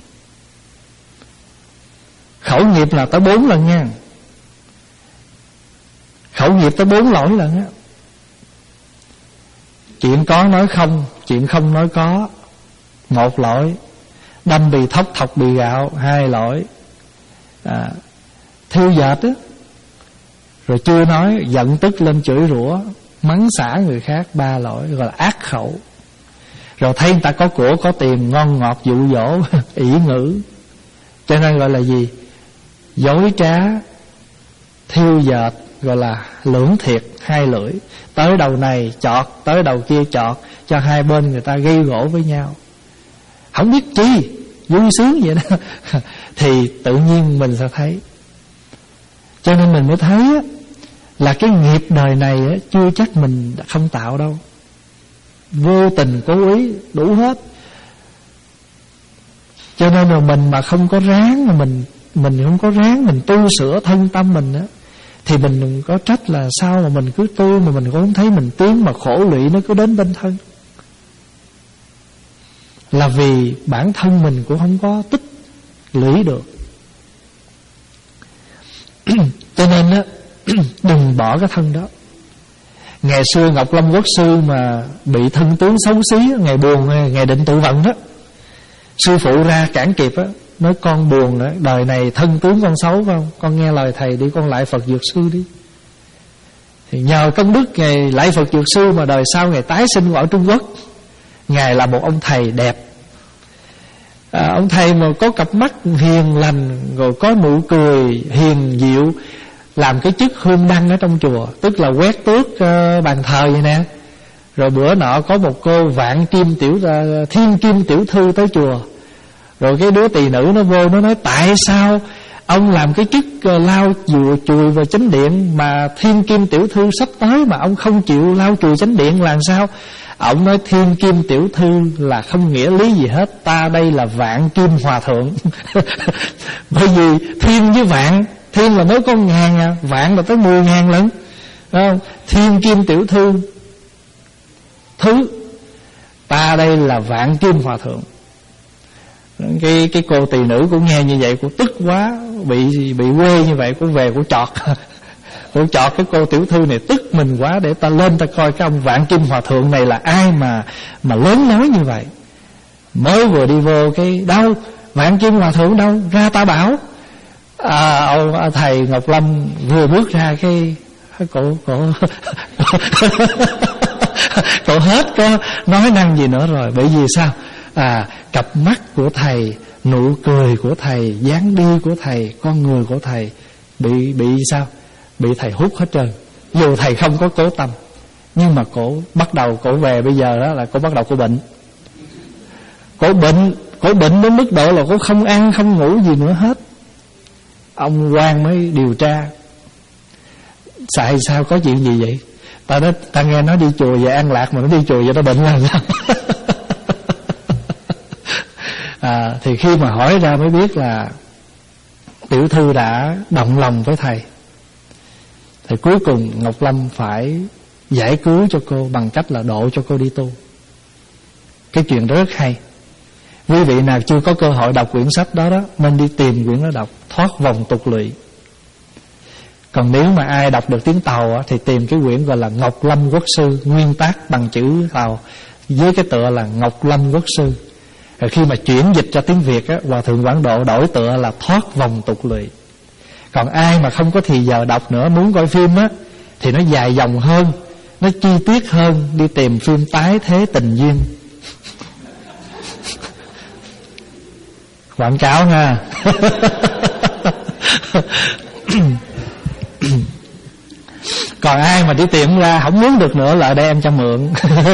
Khẩu nghiệp là tới bốn lần nha. Khẩu nghiệp tới bốn lỗi lần á. Chuyện có nói không, chuyện không nói có, một lỗi. Đâm bì thóc thọc bì gạo, hai lỗi. à, Thiêu dệt á, rồi chưa nói, giận tức lên chửi rủa, mắng xả người khác, ba lỗi, gọi là ác khẩu. Rồi thấy người ta có của có tiền ngon ngọt dụ dỗ, ỷ ngữ, cho nên gọi là gì? Dối trá, thiêu dệt, gọi là lưỡng thiệt, hai lưỡi, tới đầu này chọt, tới đầu kia chọt, cho hai bên người ta gây gỗ với nhau, không biết chi, vui sướng vậy đó. Thì tự nhiên mình sẽ thấy. Cho nên mình mới thấy á, là cái nghiệp đời này á, chưa chắc mình không tạo đâu, vô tình cố ý đủ hết. Cho nên là mình mà không có ráng, mà mình mình không có ráng mình tu sửa thân tâm mình á, thì mình đừng có trách là sao mà mình cứ tu mà mình cũng không thấy mình tiến, mà khổ lụy nó cứ đến bên thân. Là vì bản thân mình cũng không có tích lũy được. Cho nên á, đừng bỏ cái thân đó. Ngày xưa Ngọc Lâm Quốc sư mà bị thân tướng xấu xí, ngày buồn, ngày định tự vận đó, sư phụ ra cản kịp á, nói con buồn đó, đời này thân tướng con xấu phải không, con nghe lời thầy đi, con lại Phật Dược Sư đi. Thì nhờ công đức Ngài lại Phật Dược Sư mà đời sau Ngài tái sinh ở Trung Quốc. Ngài là một ông thầy đẹp, à, ông thầy mà có cặp mắt hiền lành, rồi có nụ cười hiền diệu, làm cái chức hương đăng ở trong chùa, tức là quét tước uh, bàn thờ vậy nè. Rồi bữa nọ có một cô vạn kim tiểu uh, thiên kim tiểu thư tới chùa, rồi cái đứa tỳ nữ nó vô, nó nói tại sao ông làm cái chức uh, lau chùi chùi và chánh điện, mà thiên kim tiểu thư sắp tới mà ông không chịu lau chùi chánh điện là sao? Ông nói thiên kim tiểu thư là không nghĩa lý gì hết, ta đây là vạn kim hòa thượng. Bởi vì thiên với vạn, thiên là mấy con ngàn à, vạn là tới mười ngàn lận, không? Thiên kim tiểu thư thứ, ta đây là vạn kim hòa thượng. Cái cái cô tỳ nữ cũng nghe như vậy, cũng tức quá, bị bị quê như vậy, cũng về cũng chọt. Cũng chọt cái cô tiểu thư này, tức mình quá, để ta lên ta coi cái ông vạn kim hòa thượng này là ai mà mà lớn nói như vậy. Mới vừa đi vô cái đâu, vạn kim hòa thượng đâu, ra ta bảo. À, ông thầy Ngọc Lâm vừa bước ra cái cổ cổ cổ hết có nói năng gì nữa rồi. Bởi vì sao? À, cặp mắt của thầy, nụ cười của thầy, dáng đi của thầy, con người của thầy bị bị sao? Bị thầy hút hết trơn. Dù thầy không có cố tâm, nhưng mà cổ bắt đầu cổ về bây giờ đó là cổ bắt đầu cổ bệnh. Cổ bệnh, cổ bệnh đến mức độ là cổ không ăn không ngủ gì nữa hết. Ông quan mới điều tra, tại sao, có chuyện gì vậy? Ta nói, ta nghe nó đi chùa về an lạc, mà nó đi chùa về nó bệnh là sao? À, thì khi mà hỏi ra mới biết là tiểu thư đã động lòng với thầy. Thì cuối cùng Ngọc Lâm phải giải cứu cho cô bằng cách là độ cho cô đi tu. Cái chuyện đó rất hay. Quý vị nào chưa có cơ hội đọc quyển sách đó đó, nên đi tìm quyển đó đọc, thoát vòng tục lụy. Còn nếu mà ai đọc được tiếng Tàu á, thì tìm cái quyển gọi là Ngọc Lâm Quốc Sư, nguyên tác bằng chữ Tàu, với cái tựa là Ngọc Lâm Quốc Sư. Rồi khi mà chuyển dịch ra tiếng Việt á, Hòa Thượng Quảng Độ đổi tựa là Thoát Vòng Tục Lụy. Còn ai mà không có thì giờ đọc nữa, muốn coi phim á, thì nó dài dòng hơn, nó chi tiết hơn, đi tìm phim Tái Thế Tình Duyên. Quảng cáo ha. Còn ai mà đi tìm ra không muốn được nữa, lại đây em cho mượn.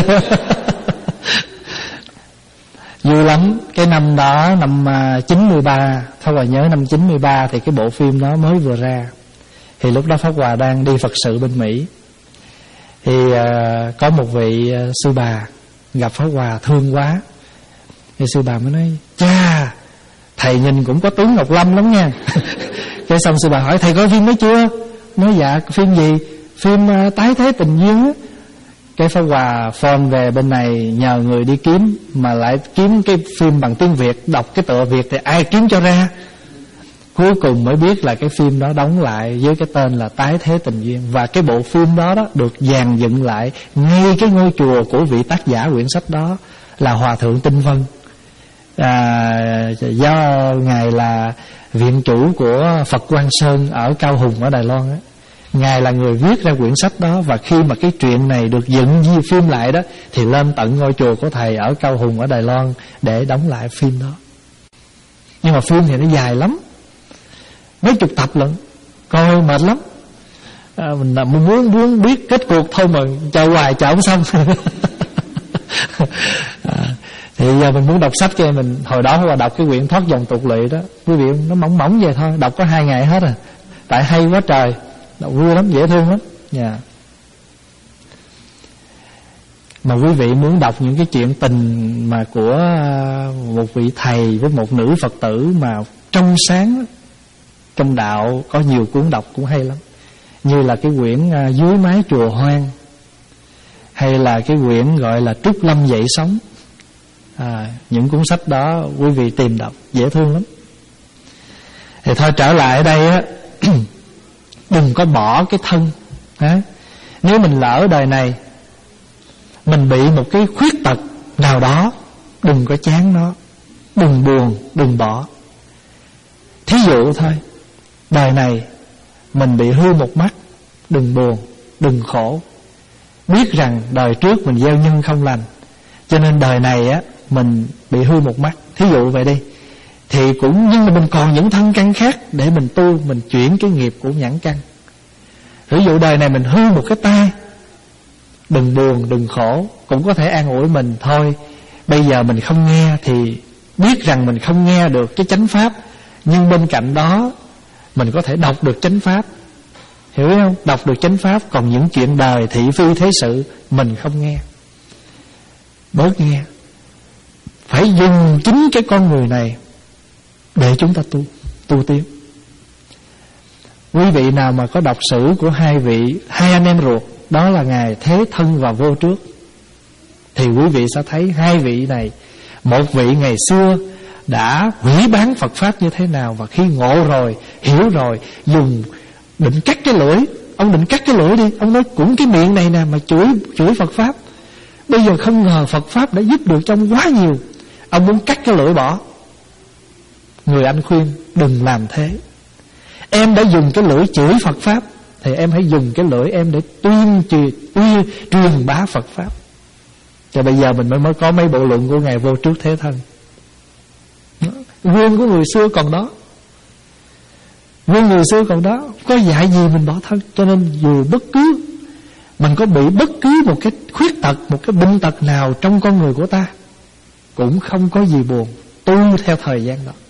Vui lắm. Cái năm đó, năm chín mươi ba, Pháp Hòa nhớ năm chín mươi ba thì cái bộ phim đó mới vừa ra. Thì lúc đó Pháp Hòa đang đi Phật sự bên Mỹ. Thì uh, có một vị uh, sư bà gặp Pháp Hòa thương quá. Thì sư bà mới nói, cha, thầy nhìn cũng có tướng Ngọc Lâm lắm nha. Cái xong sư bà hỏi, thầy coi phim đó chưa? Nói dạ, phim gì? Phim uh, Tái Thế Tình Duyên á. Cái Pháp Hòa phone về bên này nhờ người đi kiếm, mà lại kiếm cái phim bằng tiếng Việt, đọc cái tựa Việt thì ai kiếm cho ra. Cuối cùng mới biết là cái phim đó đóng lại với cái tên là Tái Thế Tình Duyên. Và cái bộ phim đó đó được dàn dựng lại ngay cái ngôi chùa của vị tác giả quyển sách đó là Hòa Thượng Tinh Vân. À, do Ngài là viện chủ của Phật Quang Sơn ở Cao Hùng ở Đài Loan á. Ngài là người viết ra quyển sách đó. Và khi mà cái chuyện này được dựng di phim lại đó, thì lên tận ngôi chùa của thầy ở Cao Hùng ở Đài Loan để đóng lại phim đó. Nhưng mà phim thì nó dài lắm, mấy chục tập lận, coi mệt lắm. à, mình muốn muốn biết kết cuộc thôi mà chờ hoài chờ không xong. à, thì giờ mình muốn đọc sách cho mình, hồi đó là đọc cái quyển Thoát Dòng Tục Lụy đó, quý vị, nó mỏng mỏng vậy thôi, đọc có hai ngày hết à, tại hay quá trời, đọc vui lắm, dễ thương lắm nha. Yeah. Mà quý vị muốn đọc những cái chuyện tình mà của một vị thầy với một nữ Phật tử mà trong sáng, trong đạo có nhiều cuốn đọc cũng hay lắm, như là cái quyển Dưới Mái Chùa Hoang, hay là cái quyển gọi là Trúc Lâm Dậy Sống. à, Những cuốn sách đó quý vị tìm đọc, dễ thương lắm. Thì thôi trở lại ở đây á, đừng có bỏ cái thân ha? Nếu mình lỡ đời này mình bị một cái khuyết tật nào đó, đừng có chán nó, đừng buồn, đừng bỏ. Thí dụ thôi, đời này mình bị hư một mắt, đừng buồn, đừng khổ. Biết rằng đời trước mình gieo nhân không lành, cho nên đời này á mình bị hư một mắt, thí dụ vậy đi. Thì cũng, nhưng mà mình còn những thân căn khác để mình tu, mình chuyển cái nghiệp của nhãn căn. Ví dụ đời này mình hư một cái tay, đừng buồn, đừng khổ, cũng có thể an ủi mình thôi. Bây giờ mình không nghe thì biết rằng mình không nghe được cái chánh pháp, nhưng bên cạnh đó mình có thể đọc được chánh pháp, hiểu không? Đọc được chánh pháp, còn những chuyện đời thị phi thế sự mình không nghe, bớt nghe. Phải dùng chính cái con người này để chúng ta tu, tu tiến. Quý vị nào mà có đọc sử của hai vị, hai anh em ruột, đó là Ngài Thế Thân và Vô Trước, thì quý vị sẽ thấy hai vị này, một vị ngày xưa đã hủy bán Phật Pháp như thế nào, và khi ngộ rồi, hiểu rồi, dùng định cắt cái lưỡi. Ông định cắt cái lưỡi đi, ông nói cũng cái miệng này nè mà chửi, chửi Phật Pháp. Bây giờ không ngờ Phật Pháp đã giúp được trong quá nhiều, ông muốn cắt cái lưỡi bỏ. Người anh khuyên đừng làm thế. Em đã dùng cái lưỡi chửi Phật Pháp, thì em hãy dùng cái lưỡi em để tuyên truyền, tuyên truyền bá Phật Pháp. Và bây giờ mình mới mới có mấy bộ luận của Ngài Vô Trước Thế Thân. Gương của người xưa còn đó, gương người xưa còn đó, có dạy gì mình bỏ thân. Cho nên dù bất cứ mình có bị bất cứ một cái khuyết tật, một cái bệnh tật nào trong con người của ta, cũng không có gì buồn, tu theo thời gian đó.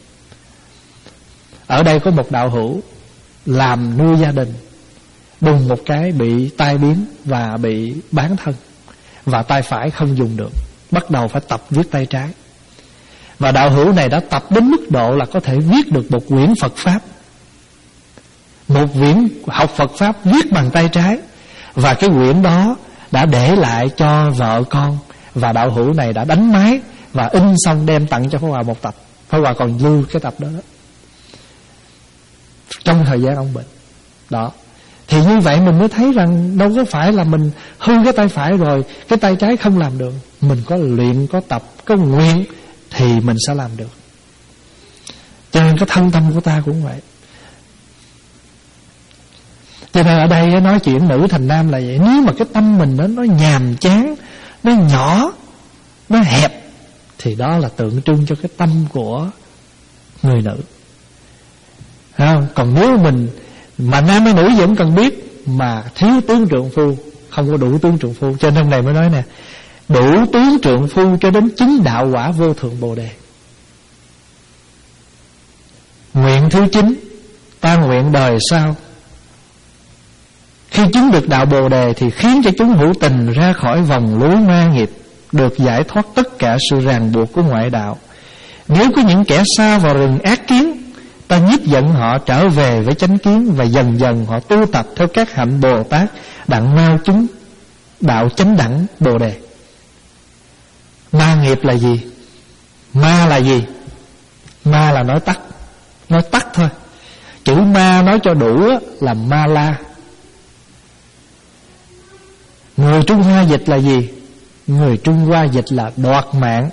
Ở đây có một đạo hữu làm nuôi gia đình, đùng một cái bị tai biến và bị bán thân, và tay phải không dùng được, bắt đầu phải tập viết tay trái. Và đạo hữu này đã tập đến mức độ là có thể viết được một quyển Phật Pháp, một quyển học Phật Pháp viết bằng tay trái. Và cái quyển đó đã để lại cho vợ con, và đạo hữu này đã đánh máy và in xong đem tặng cho Pháp Hòa một tập. Pháp Hòa còn lưu cái tập đó, đó trong thời gian ông bệnh đó. Thì như vậy mình mới thấy rằng đâu có phải là mình hư cái tay phải rồi cái tay trái không làm được. Mình có luyện, có tập, có nguyện thì mình sẽ làm được. Cho nên cái thân tâm của ta cũng vậy. Cho nên ở đây nói chuyện nữ thành nam là vậy. Nếu mà cái tâm mình nó, nó nhàm chán, nó nhỏ, nó hẹp, thì đó là tượng trưng cho cái tâm của người nữ. Không? Còn nếu mình mà nam hay nữ vẫn cần biết, mà thiếu tướng trượng phu, không có đủ tướng trượng phu. Cho nên này mới nói nè, đủ tướng trượng phu cho đến chính đạo quả vô thượng bồ đề. Nguyện thứ chín, ta nguyện đời sau khi chứng được đạo bồ đề thì khiến cho chúng hữu tình ra khỏi vòng lưới ma nghiệp, được giải thoát tất cả sự ràng buộc của ngoại đạo. Nếu có những kẻ xa vào rừng ác kiến, ta nhiếp giận họ trở về với chánh kiến, và dần dần họ tu tập theo các hạnh Bồ Tát, đặng mau chúng đạo chánh đẳng bồ đề. Ma nghiệp là gì? Ma là gì? Ma là nói tắt, nói tắt thôi. Chữ ma nói cho đủ là ma la. Người Trung Hoa dịch là gì? Người Trung Hoa dịch là đoạt mạng.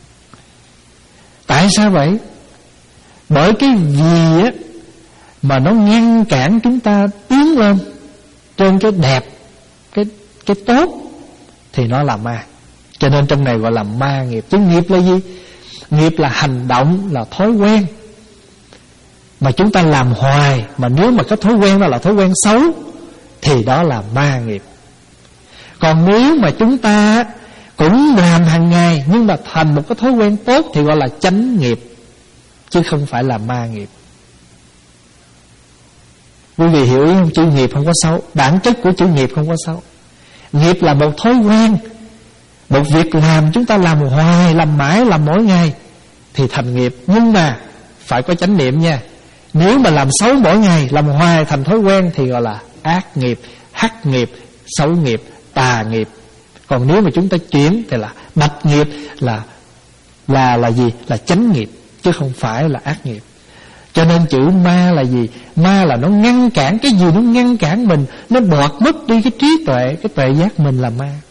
Tại sao vậy? Bởi cái gì á mà nó ngăn cản chúng ta tiến lên trên cái đẹp, cái cái tốt, thì nó là ma. Cho nên trong này gọi là ma nghiệp. Chứ nghiệp là gì? Nghiệp là hành động, là thói quen mà chúng ta làm hoài. Mà nếu mà cái thói quen đó là thói quen xấu thì đó là ma nghiệp. Còn nếu mà chúng ta cũng làm hàng ngày nhưng mà thành một cái thói quen tốt thì gọi là chánh nghiệp, chứ không phải là ma nghiệp. Quý vị hiểu ý không? Chữ nghiệp không có xấu. Bản chất của chữ nghiệp không có xấu. Nghiệp là một thói quen, một việc làm chúng ta làm hoài, làm mãi, làm mỗi ngày thì thành nghiệp. Nhưng mà phải có chánh niệm nha. Nếu mà làm xấu mỗi ngày, làm hoài thành thói quen thì gọi là ác nghiệp, hắc nghiệp, xấu nghiệp, tà nghiệp. Còn nếu mà chúng ta chuyển thì là bạch nghiệp, là là là gì? Là chánh nghiệp, chứ không phải là ác nghiệp. Cho nên chữ ma là gì? Ma là nó ngăn cản. Cái gì nó ngăn cản mình, nó đoạt mất đi cái trí tuệ, cái tuệ giác mình là ma.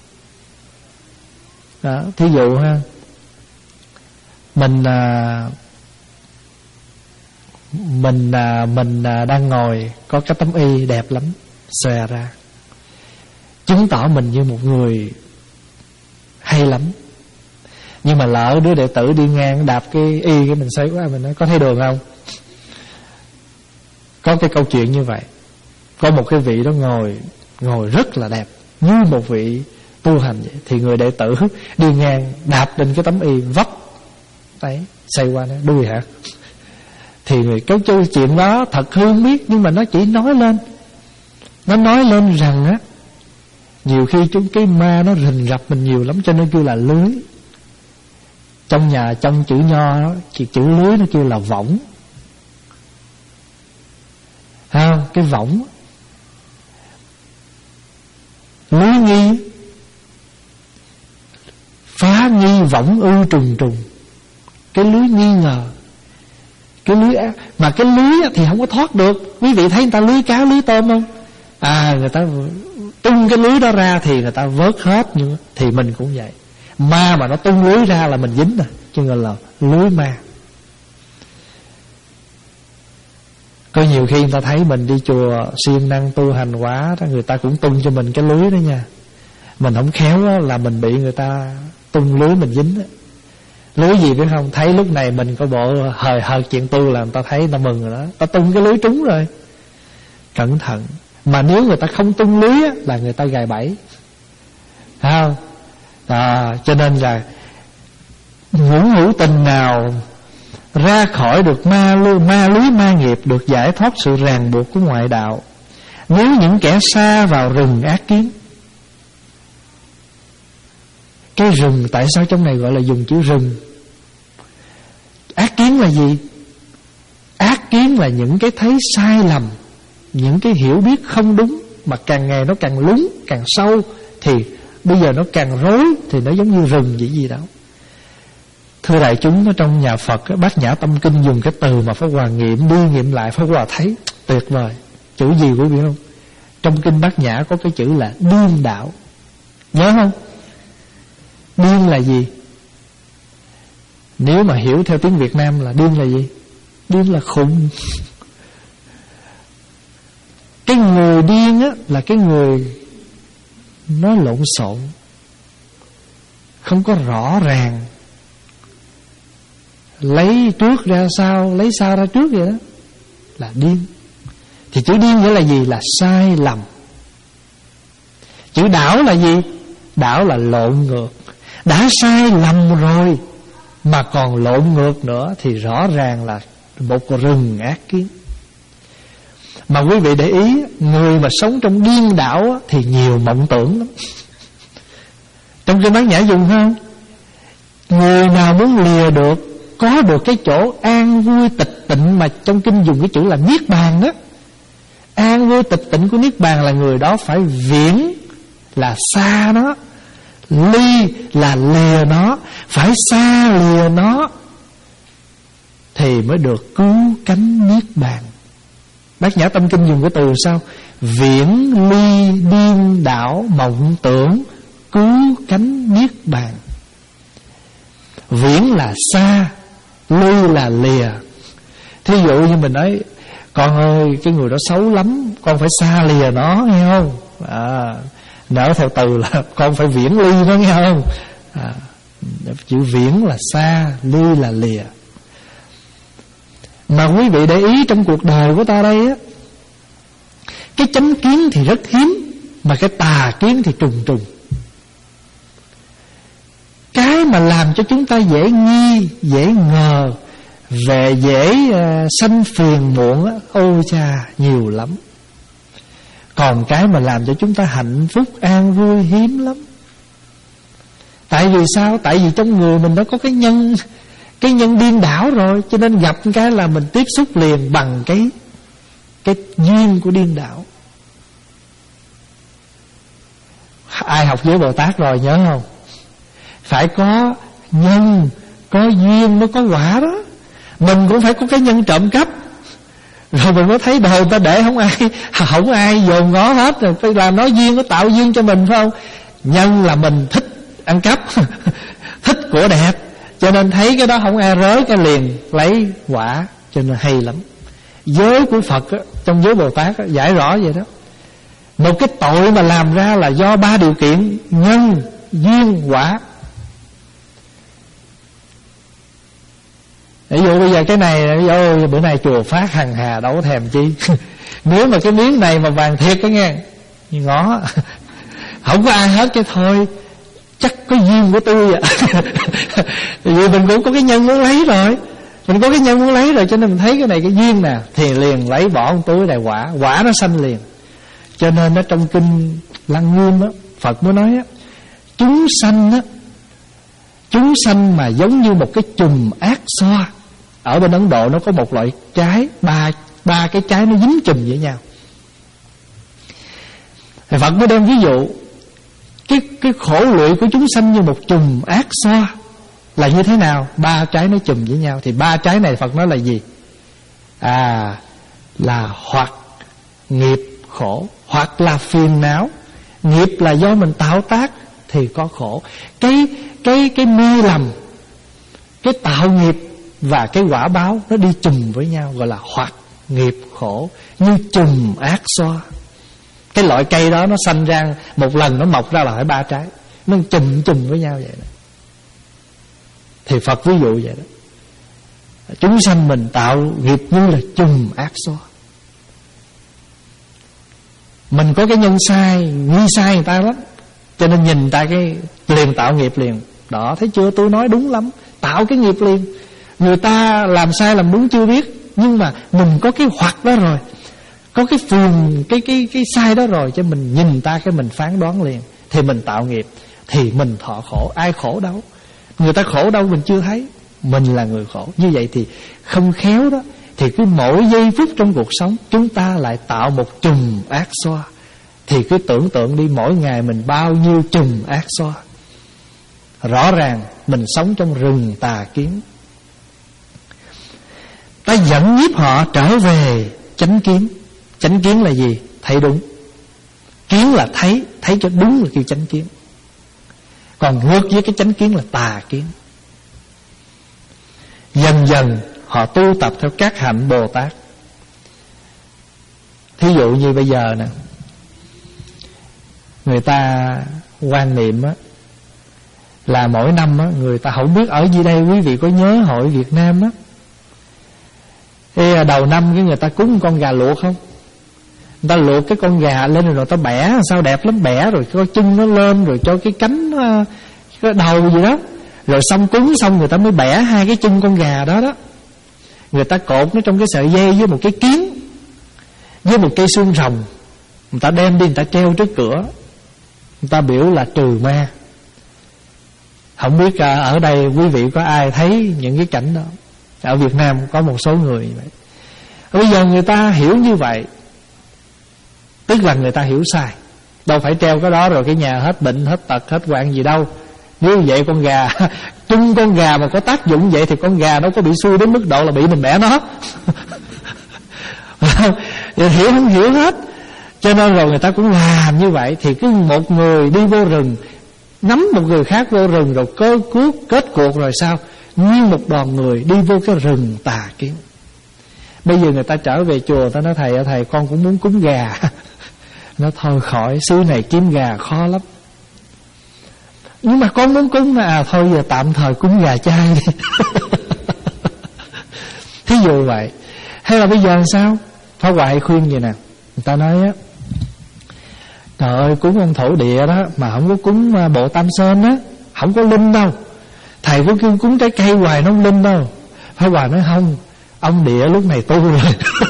Đó, thí dụ ha, Mình à, Mình à, Mình à, đang ngồi, có cái tấm y đẹp lắm xòe ra, chứng tỏ mình như một người hay lắm. Nhưng mà lỡ đứa đệ tử đi ngang đạp cái y, cái mình xoay quá, mình nói có thấy đường không? Có cái câu chuyện như vậy. Có một cái vị đó ngồi Ngồi rất là đẹp, như một vị tu hành vậy. Thì người đệ tử đi ngang đạp lên cái tấm y, vấp đấy, xoay qua nói đuôi hả? Thì người câu câu chuyện đó thật hư biết, nhưng mà nó chỉ nói lên, nó nói lên rằng á, nhiều khi chúng cái ma nó rình rập mình nhiều lắm, cho nên kêu là lưới. Trong nhà trong chữ nho đó, chữ lưới nó kêu là võng. Thấy không? Cái võng, lưới nghi, phá nghi võng ư trùng trùng. Cái lưới nghi ngờ, cái lưới ác. Mà cái lưới thì không có thoát được. Quý vị thấy người ta lưới cá, lưới tôm không? À, người ta tung cái lưới đó ra thì người ta vớt hết. Nhưng thì mình cũng vậy. Ma mà nó tung lưới ra là mình dính rồi, chứ gọi là lưới ma. Có nhiều khi người ta thấy mình đi chùa siêng năng tu hành quá đó, người ta cũng tung cho mình cái lưới đó nha. Mình không khéo đó, là mình bị người ta tung lưới mình dính đó. Lưới gì biết không? Thấy lúc này mình có bộ hời hợt chuyện tu là người ta thấy người ta mừng rồi đó, ta tung cái lưới trúng rồi. Cẩn thận. Mà nếu người ta không tung lưới á, là người ta gài bẫy. Thấy không? À, cho nên là ngũ hữu tình nào ra khỏi được ma lưới, ma lưới ma nghiệp, được giải thoát sự ràng buộc của ngoại đạo. Nếu những kẻ xa vào rừng ác kiến. Cái rừng, tại sao trong này gọi là dùng chữ rừng? Ác kiến là gì? Ác kiến là những cái thấy sai lầm, những cái hiểu biết không đúng, mà càng ngày nó càng lún, càng sâu, thì bây giờ nó càng rối, thì nó giống như rừng vậy gì đó. Thưa đại chúng, ở trong nhà Phật, Bát Nhã Tâm Kinh dùng cái từ mà Pháp Hòa nghiệm đi nghiệm lại, Pháp Hòa thấy tuyệt vời. Chữ gì quý vị không? Trong Kinh Bát Nhã có cái chữ là điên đạo. Nhớ không? Điên là gì? Nếu mà hiểu theo tiếng Việt Nam là điên là gì? Điên là khùng. Cái người điên á là cái người nói lộn xộn, không có rõ ràng, lấy trước ra sau, lấy sau ra trước vậy đó, là điên. Thì chữ điên nghĩa là gì? Là sai lầm. Chữ đảo là gì? Đảo là lộn ngược. Đã sai lầm rồi mà còn lộn ngược nữa thì rõ ràng là một rừng ác kiến. Mà quý vị để ý, người mà sống trong điên đảo thì nhiều mộng tưởng lắm. Trong Kinh Bát Nhã dùng không? Người nào muốn lìa được, có được cái chỗ an vui tịch tịnh, mà trong kinh dùng cái chữ là niết bàn đó. An vui tịch tịnh của niết bàn là người đó phải viễn là xa nó, ly là lìa nó, phải xa lìa nó thì mới được cứu cánh niết bàn. Bát Nhã Tâm Kinh dùng cái từ sao? Viễn ly điên đảo mộng tưởng, cứu cánh niết bàn. Viễn là xa, ly là lìa. Thí dụ như mình nói, con ơi, cái người đó xấu lắm, con phải xa lìa nó, nghe không? À, nở theo từ là con phải viễn ly nó, nghe không? À, chữ viễn là xa, ly là lìa. Mà quý vị để ý trong cuộc đời của ta đây á, Cái chánh kiến thì rất hiếm, mà cái tà kiến thì trùng trùng. Cái mà làm cho chúng ta dễ nghi, dễ ngờ, về dễ uh, sanh phiền muộn á, ôi cha, nhiều lắm. Còn cái mà làm cho chúng ta hạnh phúc, an vui hiếm lắm. Tại vì sao? Tại vì trong người mình nó có cái nhân, cái nhân điên đảo rồi, cho nên gặp cái là mình tiếp xúc liền bằng cái cái duyên của điên đảo. Ai học với Bồ Tát rồi nhớ không? Phải có nhân, có duyên mới có quả đó. Mình cũng phải có cái nhân trộm cắp, rồi mình mới thấy đời ta để không ai không ai dồn ngó hết, rồi phải làm nó duyên, nó tạo duyên cho mình, phải không? Nhân là mình thích ăn cắp, thích của đẹp, cho nên thấy cái đó không ai rới cái liền lấy quả, cho nên hay lắm. Giới của Phật á, trong giới Bồ Tát á, giải rõ vậy đó. Một cái tội mà làm ra là do ba điều kiện: nhân, duyên, quả. Ví dụ bây giờ cái này, ôi bữa nay chùa phát hằng hà đâu có thèm chi. Nếu mà cái miếng này mà vàng thiệt cái nghe, ngó không có ai hết, cái thôi chắc có duyên của tôi à. Vì mình cũng có cái nhân muốn lấy rồi, mình có cái nhân muốn lấy rồi, cho nên mình thấy cái này cái duyên nè, thì liền lấy bỏ một túi này quả, quả nó sanh liền. Cho nên nó trong kinh Lăng Nghiêm á, Phật mới nói á, chúng sanh á, chúng sanh mà giống như một cái chùm ác xoa. Ở bên Ấn Độ nó có một loại trái, ba ba cái trái nó dính chùm với nhau. Thì Phật mới đem ví dụ cái cái khổ lụy của chúng sanh như một chùm ác xoa là như thế nào? Ba trái nó chùm với nhau. Thì ba trái này Phật nói là gì? À, là hoặc nghiệp khổ, hoặc là phiền não. Nghiệp là do mình tạo tác thì có khổ. Cái cái cái mê lầm, cái tạo nghiệp và cái quả báo nó đi chùm với nhau, gọi là hoặc nghiệp khổ, như chùm ác xoa. Cái loại cây đó nó sanh ra một lần nó mọc ra là phải ba trái, nó chùm chùm với nhau vậy đó. Thì Phật ví dụ vậy đó. Chúng sanh mình tạo nghiệp như là chùm ác xoa. Mình có cái nhân sai, nghi sai người ta lắm, cho nên nhìn ta cái liền tạo nghiệp liền. Đó, thấy chưa, tôi nói đúng lắm, tạo cái nghiệp liền. Người ta làm sai làm đúng chưa biết, nhưng mà mình có cái hoặc đó rồi, có cái phiền, cái cái cái sai đó rồi, cho mình nhìn ta cái mình phán đoán liền, thì mình tạo nghiệp, thì mình thọ khổ. Ai khổ đâu, người ta khổ đâu mình chưa thấy, mình là người khổ. Như vậy thì không khéo đó, thì cứ mỗi giây phút trong cuộc sống chúng ta lại tạo một chùm ác xoa. Thì cứ tưởng tượng đi, mỗi ngày mình bao nhiêu chùm ác xoa. Rõ ràng mình sống trong rừng tà kiến. Ta dẫn nhiếp họ trở về chánh kiến. Chánh kiến là gì? Thấy đúng. Kiến là thấy, thấy cho đúng là kêu chánh kiến. Còn ngược với cái chánh kiến là tà kiến. Dần dần họ tu tập theo các hạnh Bồ Tát. Thí dụ như bây giờ nè, người ta quan niệm á, là mỗi năm á, người ta không biết ở dưới đây quý vị có nhớ hội Việt Nam á, thì đầu năm cái người ta cúng con gà luộc không? Người ta luộc cái con gà lên rồi người ta bẻ, sao đẹp lắm, bẻ rồi có chân nó lên, rồi cho cái cánh nó, cái đầu gì đó, rồi xong cúng xong người ta mới bẻ hai cái chân con gà đó đó. Người ta cột nó trong cái sợi dây với một cái kiến, với một cây xương rồng. Người ta đem đi người ta treo trước cửa, người ta biểu là trừ ma. Không biết ở đây quý vị có ai thấy những cái cảnh đó? Ở Việt Nam có một số người như vậy. Bây giờ người ta hiểu như vậy, tức là người ta hiểu sai. Đâu phải treo cái đó rồi cái nhà hết bệnh, hết tật, hết hoạn gì đâu. Nếu vậy con gà, chung con gà mà có tác dụng vậy thì con gà đâu có bị xui đến mức độ là bị mình bẻ nó. Rồi hiểu không hiểu hết. Cho nên rồi người ta cũng làm như vậy. Thì cứ một người đi vô rừng, nắm một người khác vô rừng, rồi cơ cuốc kết cuộc rồi sao? Nguyên một đoàn người đi vô cái rừng tà kiến. Bây giờ người ta trở về chùa, ta nói thầy ơi thầy, con cũng muốn cúng gà. Nó thôi khỏi, xứ này kiếm gà khó lắm. Nhưng mà con muốn cúng mà, à thôi giờ tạm thời cúng gà chay đi. Thí dụ vậy. Hay là bây giờ sao? Pháp Hoài khuyên vậy nè, người ta nói á, Trời ơi, cúng ông thổ địa đó mà không có cúng bộ Tam Sơn á, không có linh đâu. Thầy có kêu cúng trái cây hoài nó không linh đâu. Pháp Hòa nói không, ông địa lúc này tu rồi.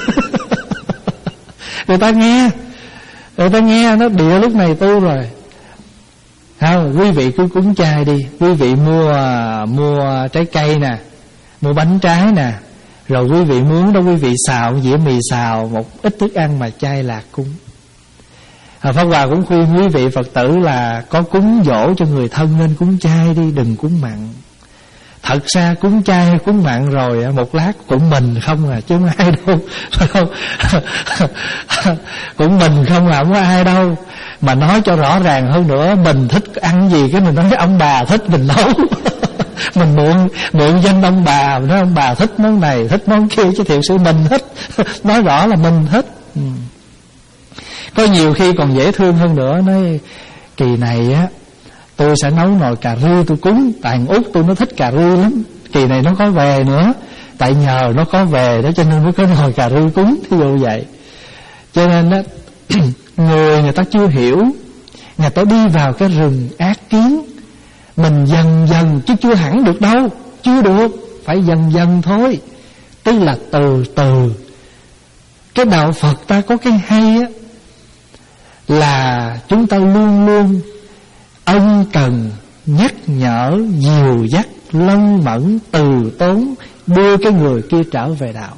Người ta nghe, người ta nghe nó địa lúc này tu rồi. Không, quý vị cứ cúng chay đi. Quý vị mua mua trái cây nè, mua bánh trái nè, rồi quý vị muốn đó quý vị xào dĩa mì xào, một ít thức ăn mà chay lạc cúng. à, Pháp Hòa cũng khuyên quý vị Phật tử là có cúng dỗ cho người thân nên cúng chay đi, đừng cúng mặn. Thật ra cúng chay hay cúng mặn rồi một lát cũng mình không à, chứ không ai đâu, phải không? Cũng mình không à, không có ai đâu. Mà nói cho rõ ràng hơn nữa, mình thích ăn gì cái mình nói với ông bà thích mình nấu. Mình mượn mượn danh ông bà, mình nói ông bà thích món này, thích món kia, chứ thiệt sự mình thích. Nói rõ là mình thích. ừ. Có nhiều khi còn dễ thương hơn nữa. Nói kỳ này á tôi sẽ nấu nồi cà ri tôi cúng, tại Út tôi nó thích cà ri lắm, kỳ này nó có về nữa, tại nhờ nó có về đó cho nên nó có nồi cà ri cúng, thí dụ vậy. Cho nên đó, người người ta chưa hiểu, người ta đi vào cái rừng ác kiến. Mình dần dần chứ chưa hẳn được đâu, chưa được, phải dần dần thôi, tức là từ từ. Cái đạo Phật ta có cái hay á, là chúng ta luôn luôn ân cần nhắc nhở, dìu dắt, lân mẫn, từ tốn, đưa cái người kia trở về đạo.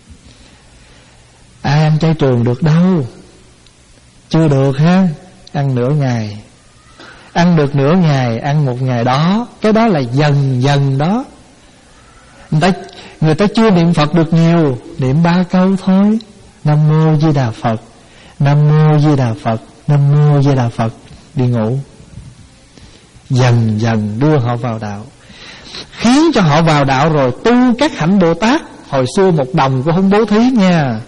Ai ăn chay trường được đâu, chưa được ha. Ăn nửa ngày, ăn được nửa ngày, ăn một ngày đó, cái đó là dần dần đó. Người ta, người ta chưa niệm Phật được nhiều, niệm ba câu thôi. Nam mô Di Đà Phật, Nam mô Di Đà Phật, Nam mô Di Đà Phật, đi ngủ. Dần dần đưa họ vào đạo, khiến cho họ vào đạo rồi tu các hạnh Bồ Tát. Hồi xưa một đồng cũng không bố thí nha,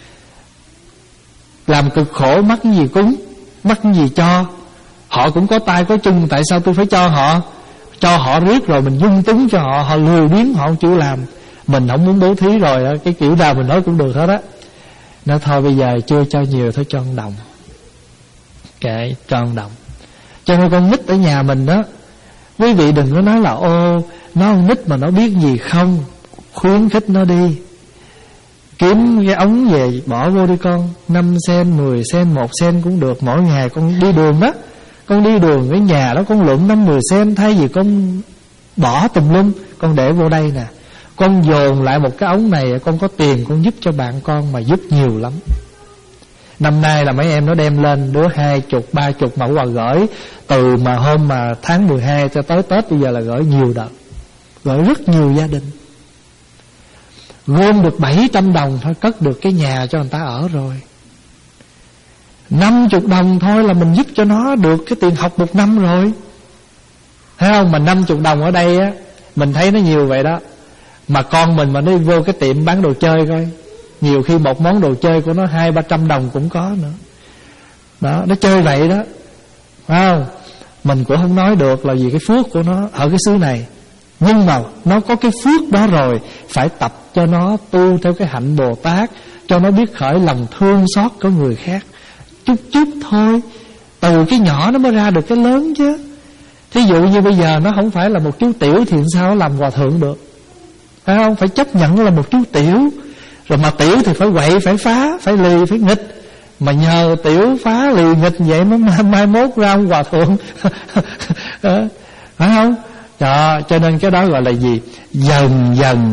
làm cực khổ, mắc cái gì cúng, mắc cái gì cho. Họ cũng có tay có chân, tại sao tôi phải cho họ? Cho họ riết rồi mình dung túng cho họ, họ lười biếng, họ không chịu làm. Mình không muốn bố thí rồi, cái kiểu nào mình nói cũng được hết á. Nói thôi bây giờ chưa cho nhiều, thôi cho một đồng, kệ, cho một đồng. Cho nên con nít ở nhà mình đó, quý vị đừng có nói là ô nó con nít mà nó biết gì không. Khuyến khích nó đi, kiếm cái ống về bỏ vô đi con, năm sen, mười sen, một sen cũng được. Mỗi ngày con đi đường đó, con đi đường cái nhà đó con lượm năm mười sen, thay vì con bỏ tùm lum, con để vô đây nè, con dồn lại một cái ống này, con có tiền con giúp cho bạn con mà giúp nhiều lắm. Năm nay là mấy em nó đem lên đứa hai chục, ba chục mẫu quà gửi. Từ mà hôm mà tháng mười hai cho tới Tết bây giờ là gửi nhiều đợt, gửi rất nhiều gia đình. Gom được bảy trăm đồng thôi, cất được cái nhà cho người ta ở rồi. Năm chục đồng thôi là mình giúp cho nó được cái tiền học một năm rồi, thấy không? Mà năm chục đồng ở đây á, mình thấy nó nhiều vậy đó. Mà con mình mà nó vô cái tiệm bán đồ chơi coi, nhiều khi một món đồ chơi của nó hai ba trăm đồng cũng có nữa. Đó, nó chơi vậy đó, phải không? Mình cũng không nói được là vì cái phước của nó ở cái xứ này, nhưng mà nó có cái phước đó rồi, phải tập cho nó tu theo cái hạnh Bồ Tát, cho nó biết khởi lòng thương xót có người khác. Chút chút thôi, từ cái nhỏ nó mới ra được cái lớn chứ. Thí dụ như bây giờ nó không phải là một chú tiểu thì sao nó làm hòa thượng được, phải không? Phải chấp nhận là một chú tiểu. Rồi mà tiểu thì phải quậy, phải phá, phải lì, phải nghịch. Mà nhờ tiểu phá lì nghịch vậy mới mai mốt ra ông hòa thượng. Phải không? Đó, cho nên cái đó gọi là gì? Dần dần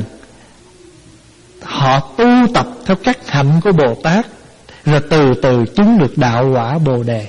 họ tu tập theo các hạnh của Bồ Tát, rồi từ từ chứng được đạo quả Bồ Đề.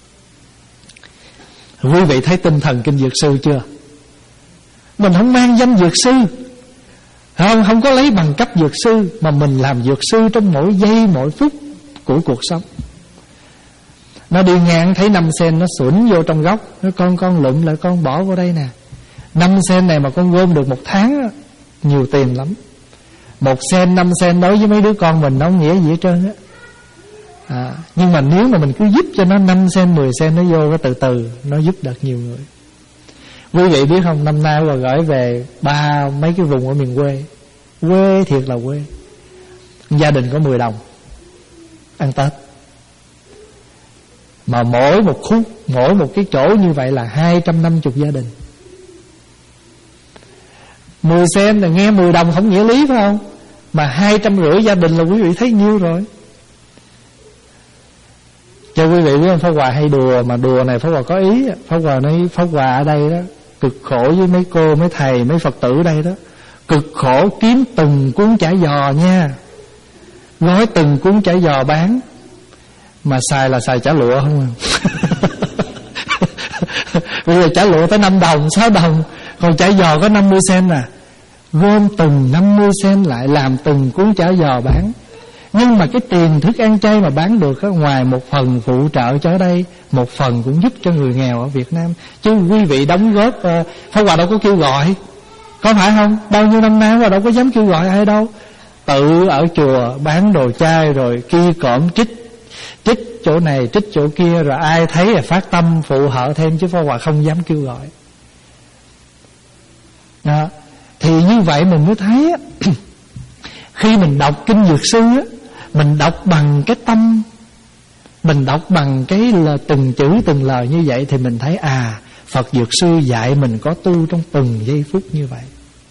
Quý vị thấy tinh thần kinh dược sư chưa? Mình không mang danh dược sư, không, không có lấy bằng cấp dược sư, mà mình làm dược sư trong mỗi giây mỗi phút của cuộc sống. Nó đi ngang thấy năm sen nó xuẩn vô trong góc, nó con con lụm lại con bỏ vào đây nè. Năm sen này mà con gom được một tháng, nhiều tiền lắm. Một sen, năm sen đối với mấy đứa con mình nó không nghĩa gì hết trơn á. À, nhưng mà nếu mà mình cứ giúp cho nó năm sen, mười sen, nó vô, nó từ từ nó giúp được nhiều người. Quý vị biết không, năm nay mà gửi về ba mấy cái vùng ở miền quê, quê thiệt là quê, gia đình có mười đồng ăn Tết. Mà mỗi một khúc, mỗi một cái chỗ như vậy là hai trăm năm mươi gia đình. Mười sen là nghe mười đồng không nghĩa lý phải không? Mà hai trăm rưỡi gia đình là quý vị thấy nhiêu rồi. Cho quý vị biết không, Pháp Hòa hay đùa, mà đùa này Pháp Hòa có ý. Pháp Hòa nói Pháp Hòa ở đây đó cực khổ với mấy cô, mấy thầy, mấy Phật tử ở đây đó. Cực khổ kiếm từng cuốn chả giò nha, gói từng cuốn chả giò bán. Mà xài là xài chả lụa không à. Bây giờ chả lụa tới năm đồng, sáu đồng, còn chả giò có năm mươi sen à. Gom từng năm mươi sen lại làm từng cuốn chả giò bán. Nhưng mà cái tiền thức ăn chay mà bán được á, ngoài một phần phụ trợ cho ở đây, một phần cũng giúp cho người nghèo ở Việt Nam. Chứ quý vị đóng góp uh, Pháp Hòa đâu có kêu gọi, có phải không? Bao nhiêu năm nay Pháp Hòa đâu có dám kêu gọi ai đâu. Tự ở chùa bán đồ chay rồi kia cõm trích, trích chỗ này trích chỗ kia, rồi ai thấy là phát tâm phụ hợ thêm, chứ Pháp Hòa không dám kêu gọi đó. Thì như vậy mình mới thấy á, khi mình đọc Kinh Dược Sư á, mình đọc bằng cái tâm, mình đọc bằng cái là từng chữ từng lời như vậy, thì mình thấy à, Phật Dược Sư dạy mình có tu trong từng giây phút như vậy.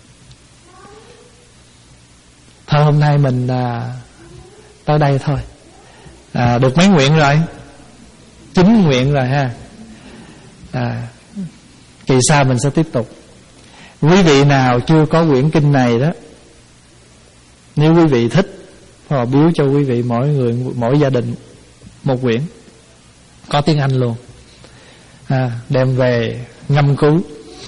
Thôi hôm nay mình à, tới đây thôi. à, Được mấy nguyện rồi? Chín nguyện rồi ha. à, Kỳ sau mình sẽ tiếp tục. Quý vị nào chưa có quyển kinh này đó, nếu quý vị thích, họ biếu cho quý vị mỗi người, mỗi gia đình một quyển, có tiếng Anh luôn, à, đem về ngâm cứu.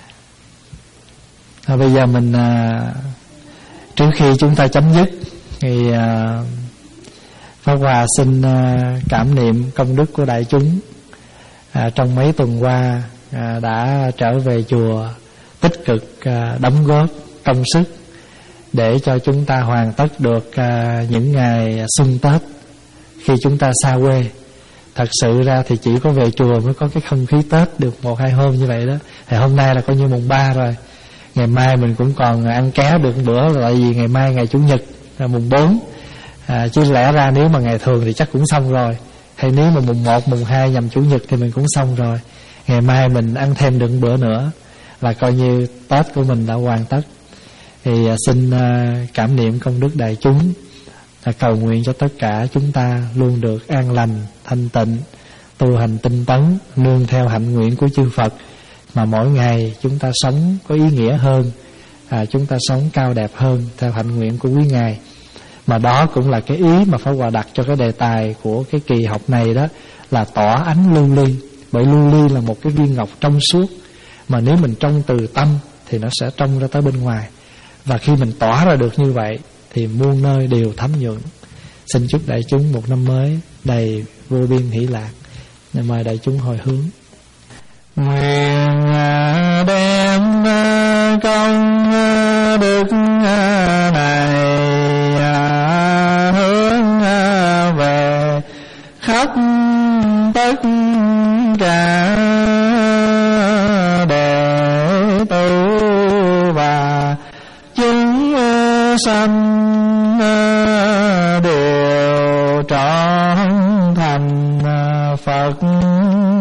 à, Bây giờ mình à, trước khi chúng ta chấm dứt thì à, Pháp Hòa xin à, cảm niệm công đức của đại chúng à, trong mấy tuần qua à, đã trở về chùa tích cực à, đóng góp công sức để cho chúng ta hoàn tất được à, những ngày xuân Tết khi chúng ta xa quê. Thật sự ra thì chỉ có về chùa mới có cái không khí Tết được một hai hôm như vậy đó. Thì hôm nay là coi như mùng ba rồi, ngày mai mình cũng còn ăn ké được một bữa, tại vì ngày mai ngày Chủ nhật là mùng bốn. à, Chứ lẽ ra nếu mà ngày thường thì chắc cũng xong rồi, hay nếu mà mùng một, mùng hai nhằm Chủ nhật thì mình cũng xong rồi. Ngày mai mình ăn thêm được một bữa nữa là coi như Tết của mình đã hoàn tất. Thì à, xin à, cảm niệm công đức đại chúng, à, cầu nguyện cho tất cả chúng ta luôn được an lành, thanh tịnh, tu hành tinh tấn, nương theo hạnh nguyện của chư Phật, mà mỗi ngày chúng ta sống có ý nghĩa hơn, à, chúng ta sống cao đẹp hơn theo hạnh nguyện của quý Ngài. Mà đó cũng là cái ý mà Pháp Hòa đặt cho cái đề tài của cái kỳ học này đó, là tỏa ánh lưu ly. Bởi lưu ly là một cái viên ngọc trong suốt, mà nếu mình trông từ tâm thì nó sẽ trông ra tới bên ngoài. Và khi mình tỏa ra được như vậy thì muôn nơi đều thấm nhuận. Xin chúc đại chúng một năm mới đầy vô biên hỷ lạc. Nên mời đại chúng hồi hướng. Nguyện đem công đức này hướng về khắp tất cả đệ tử và chúng sanh đều trọn thành Phật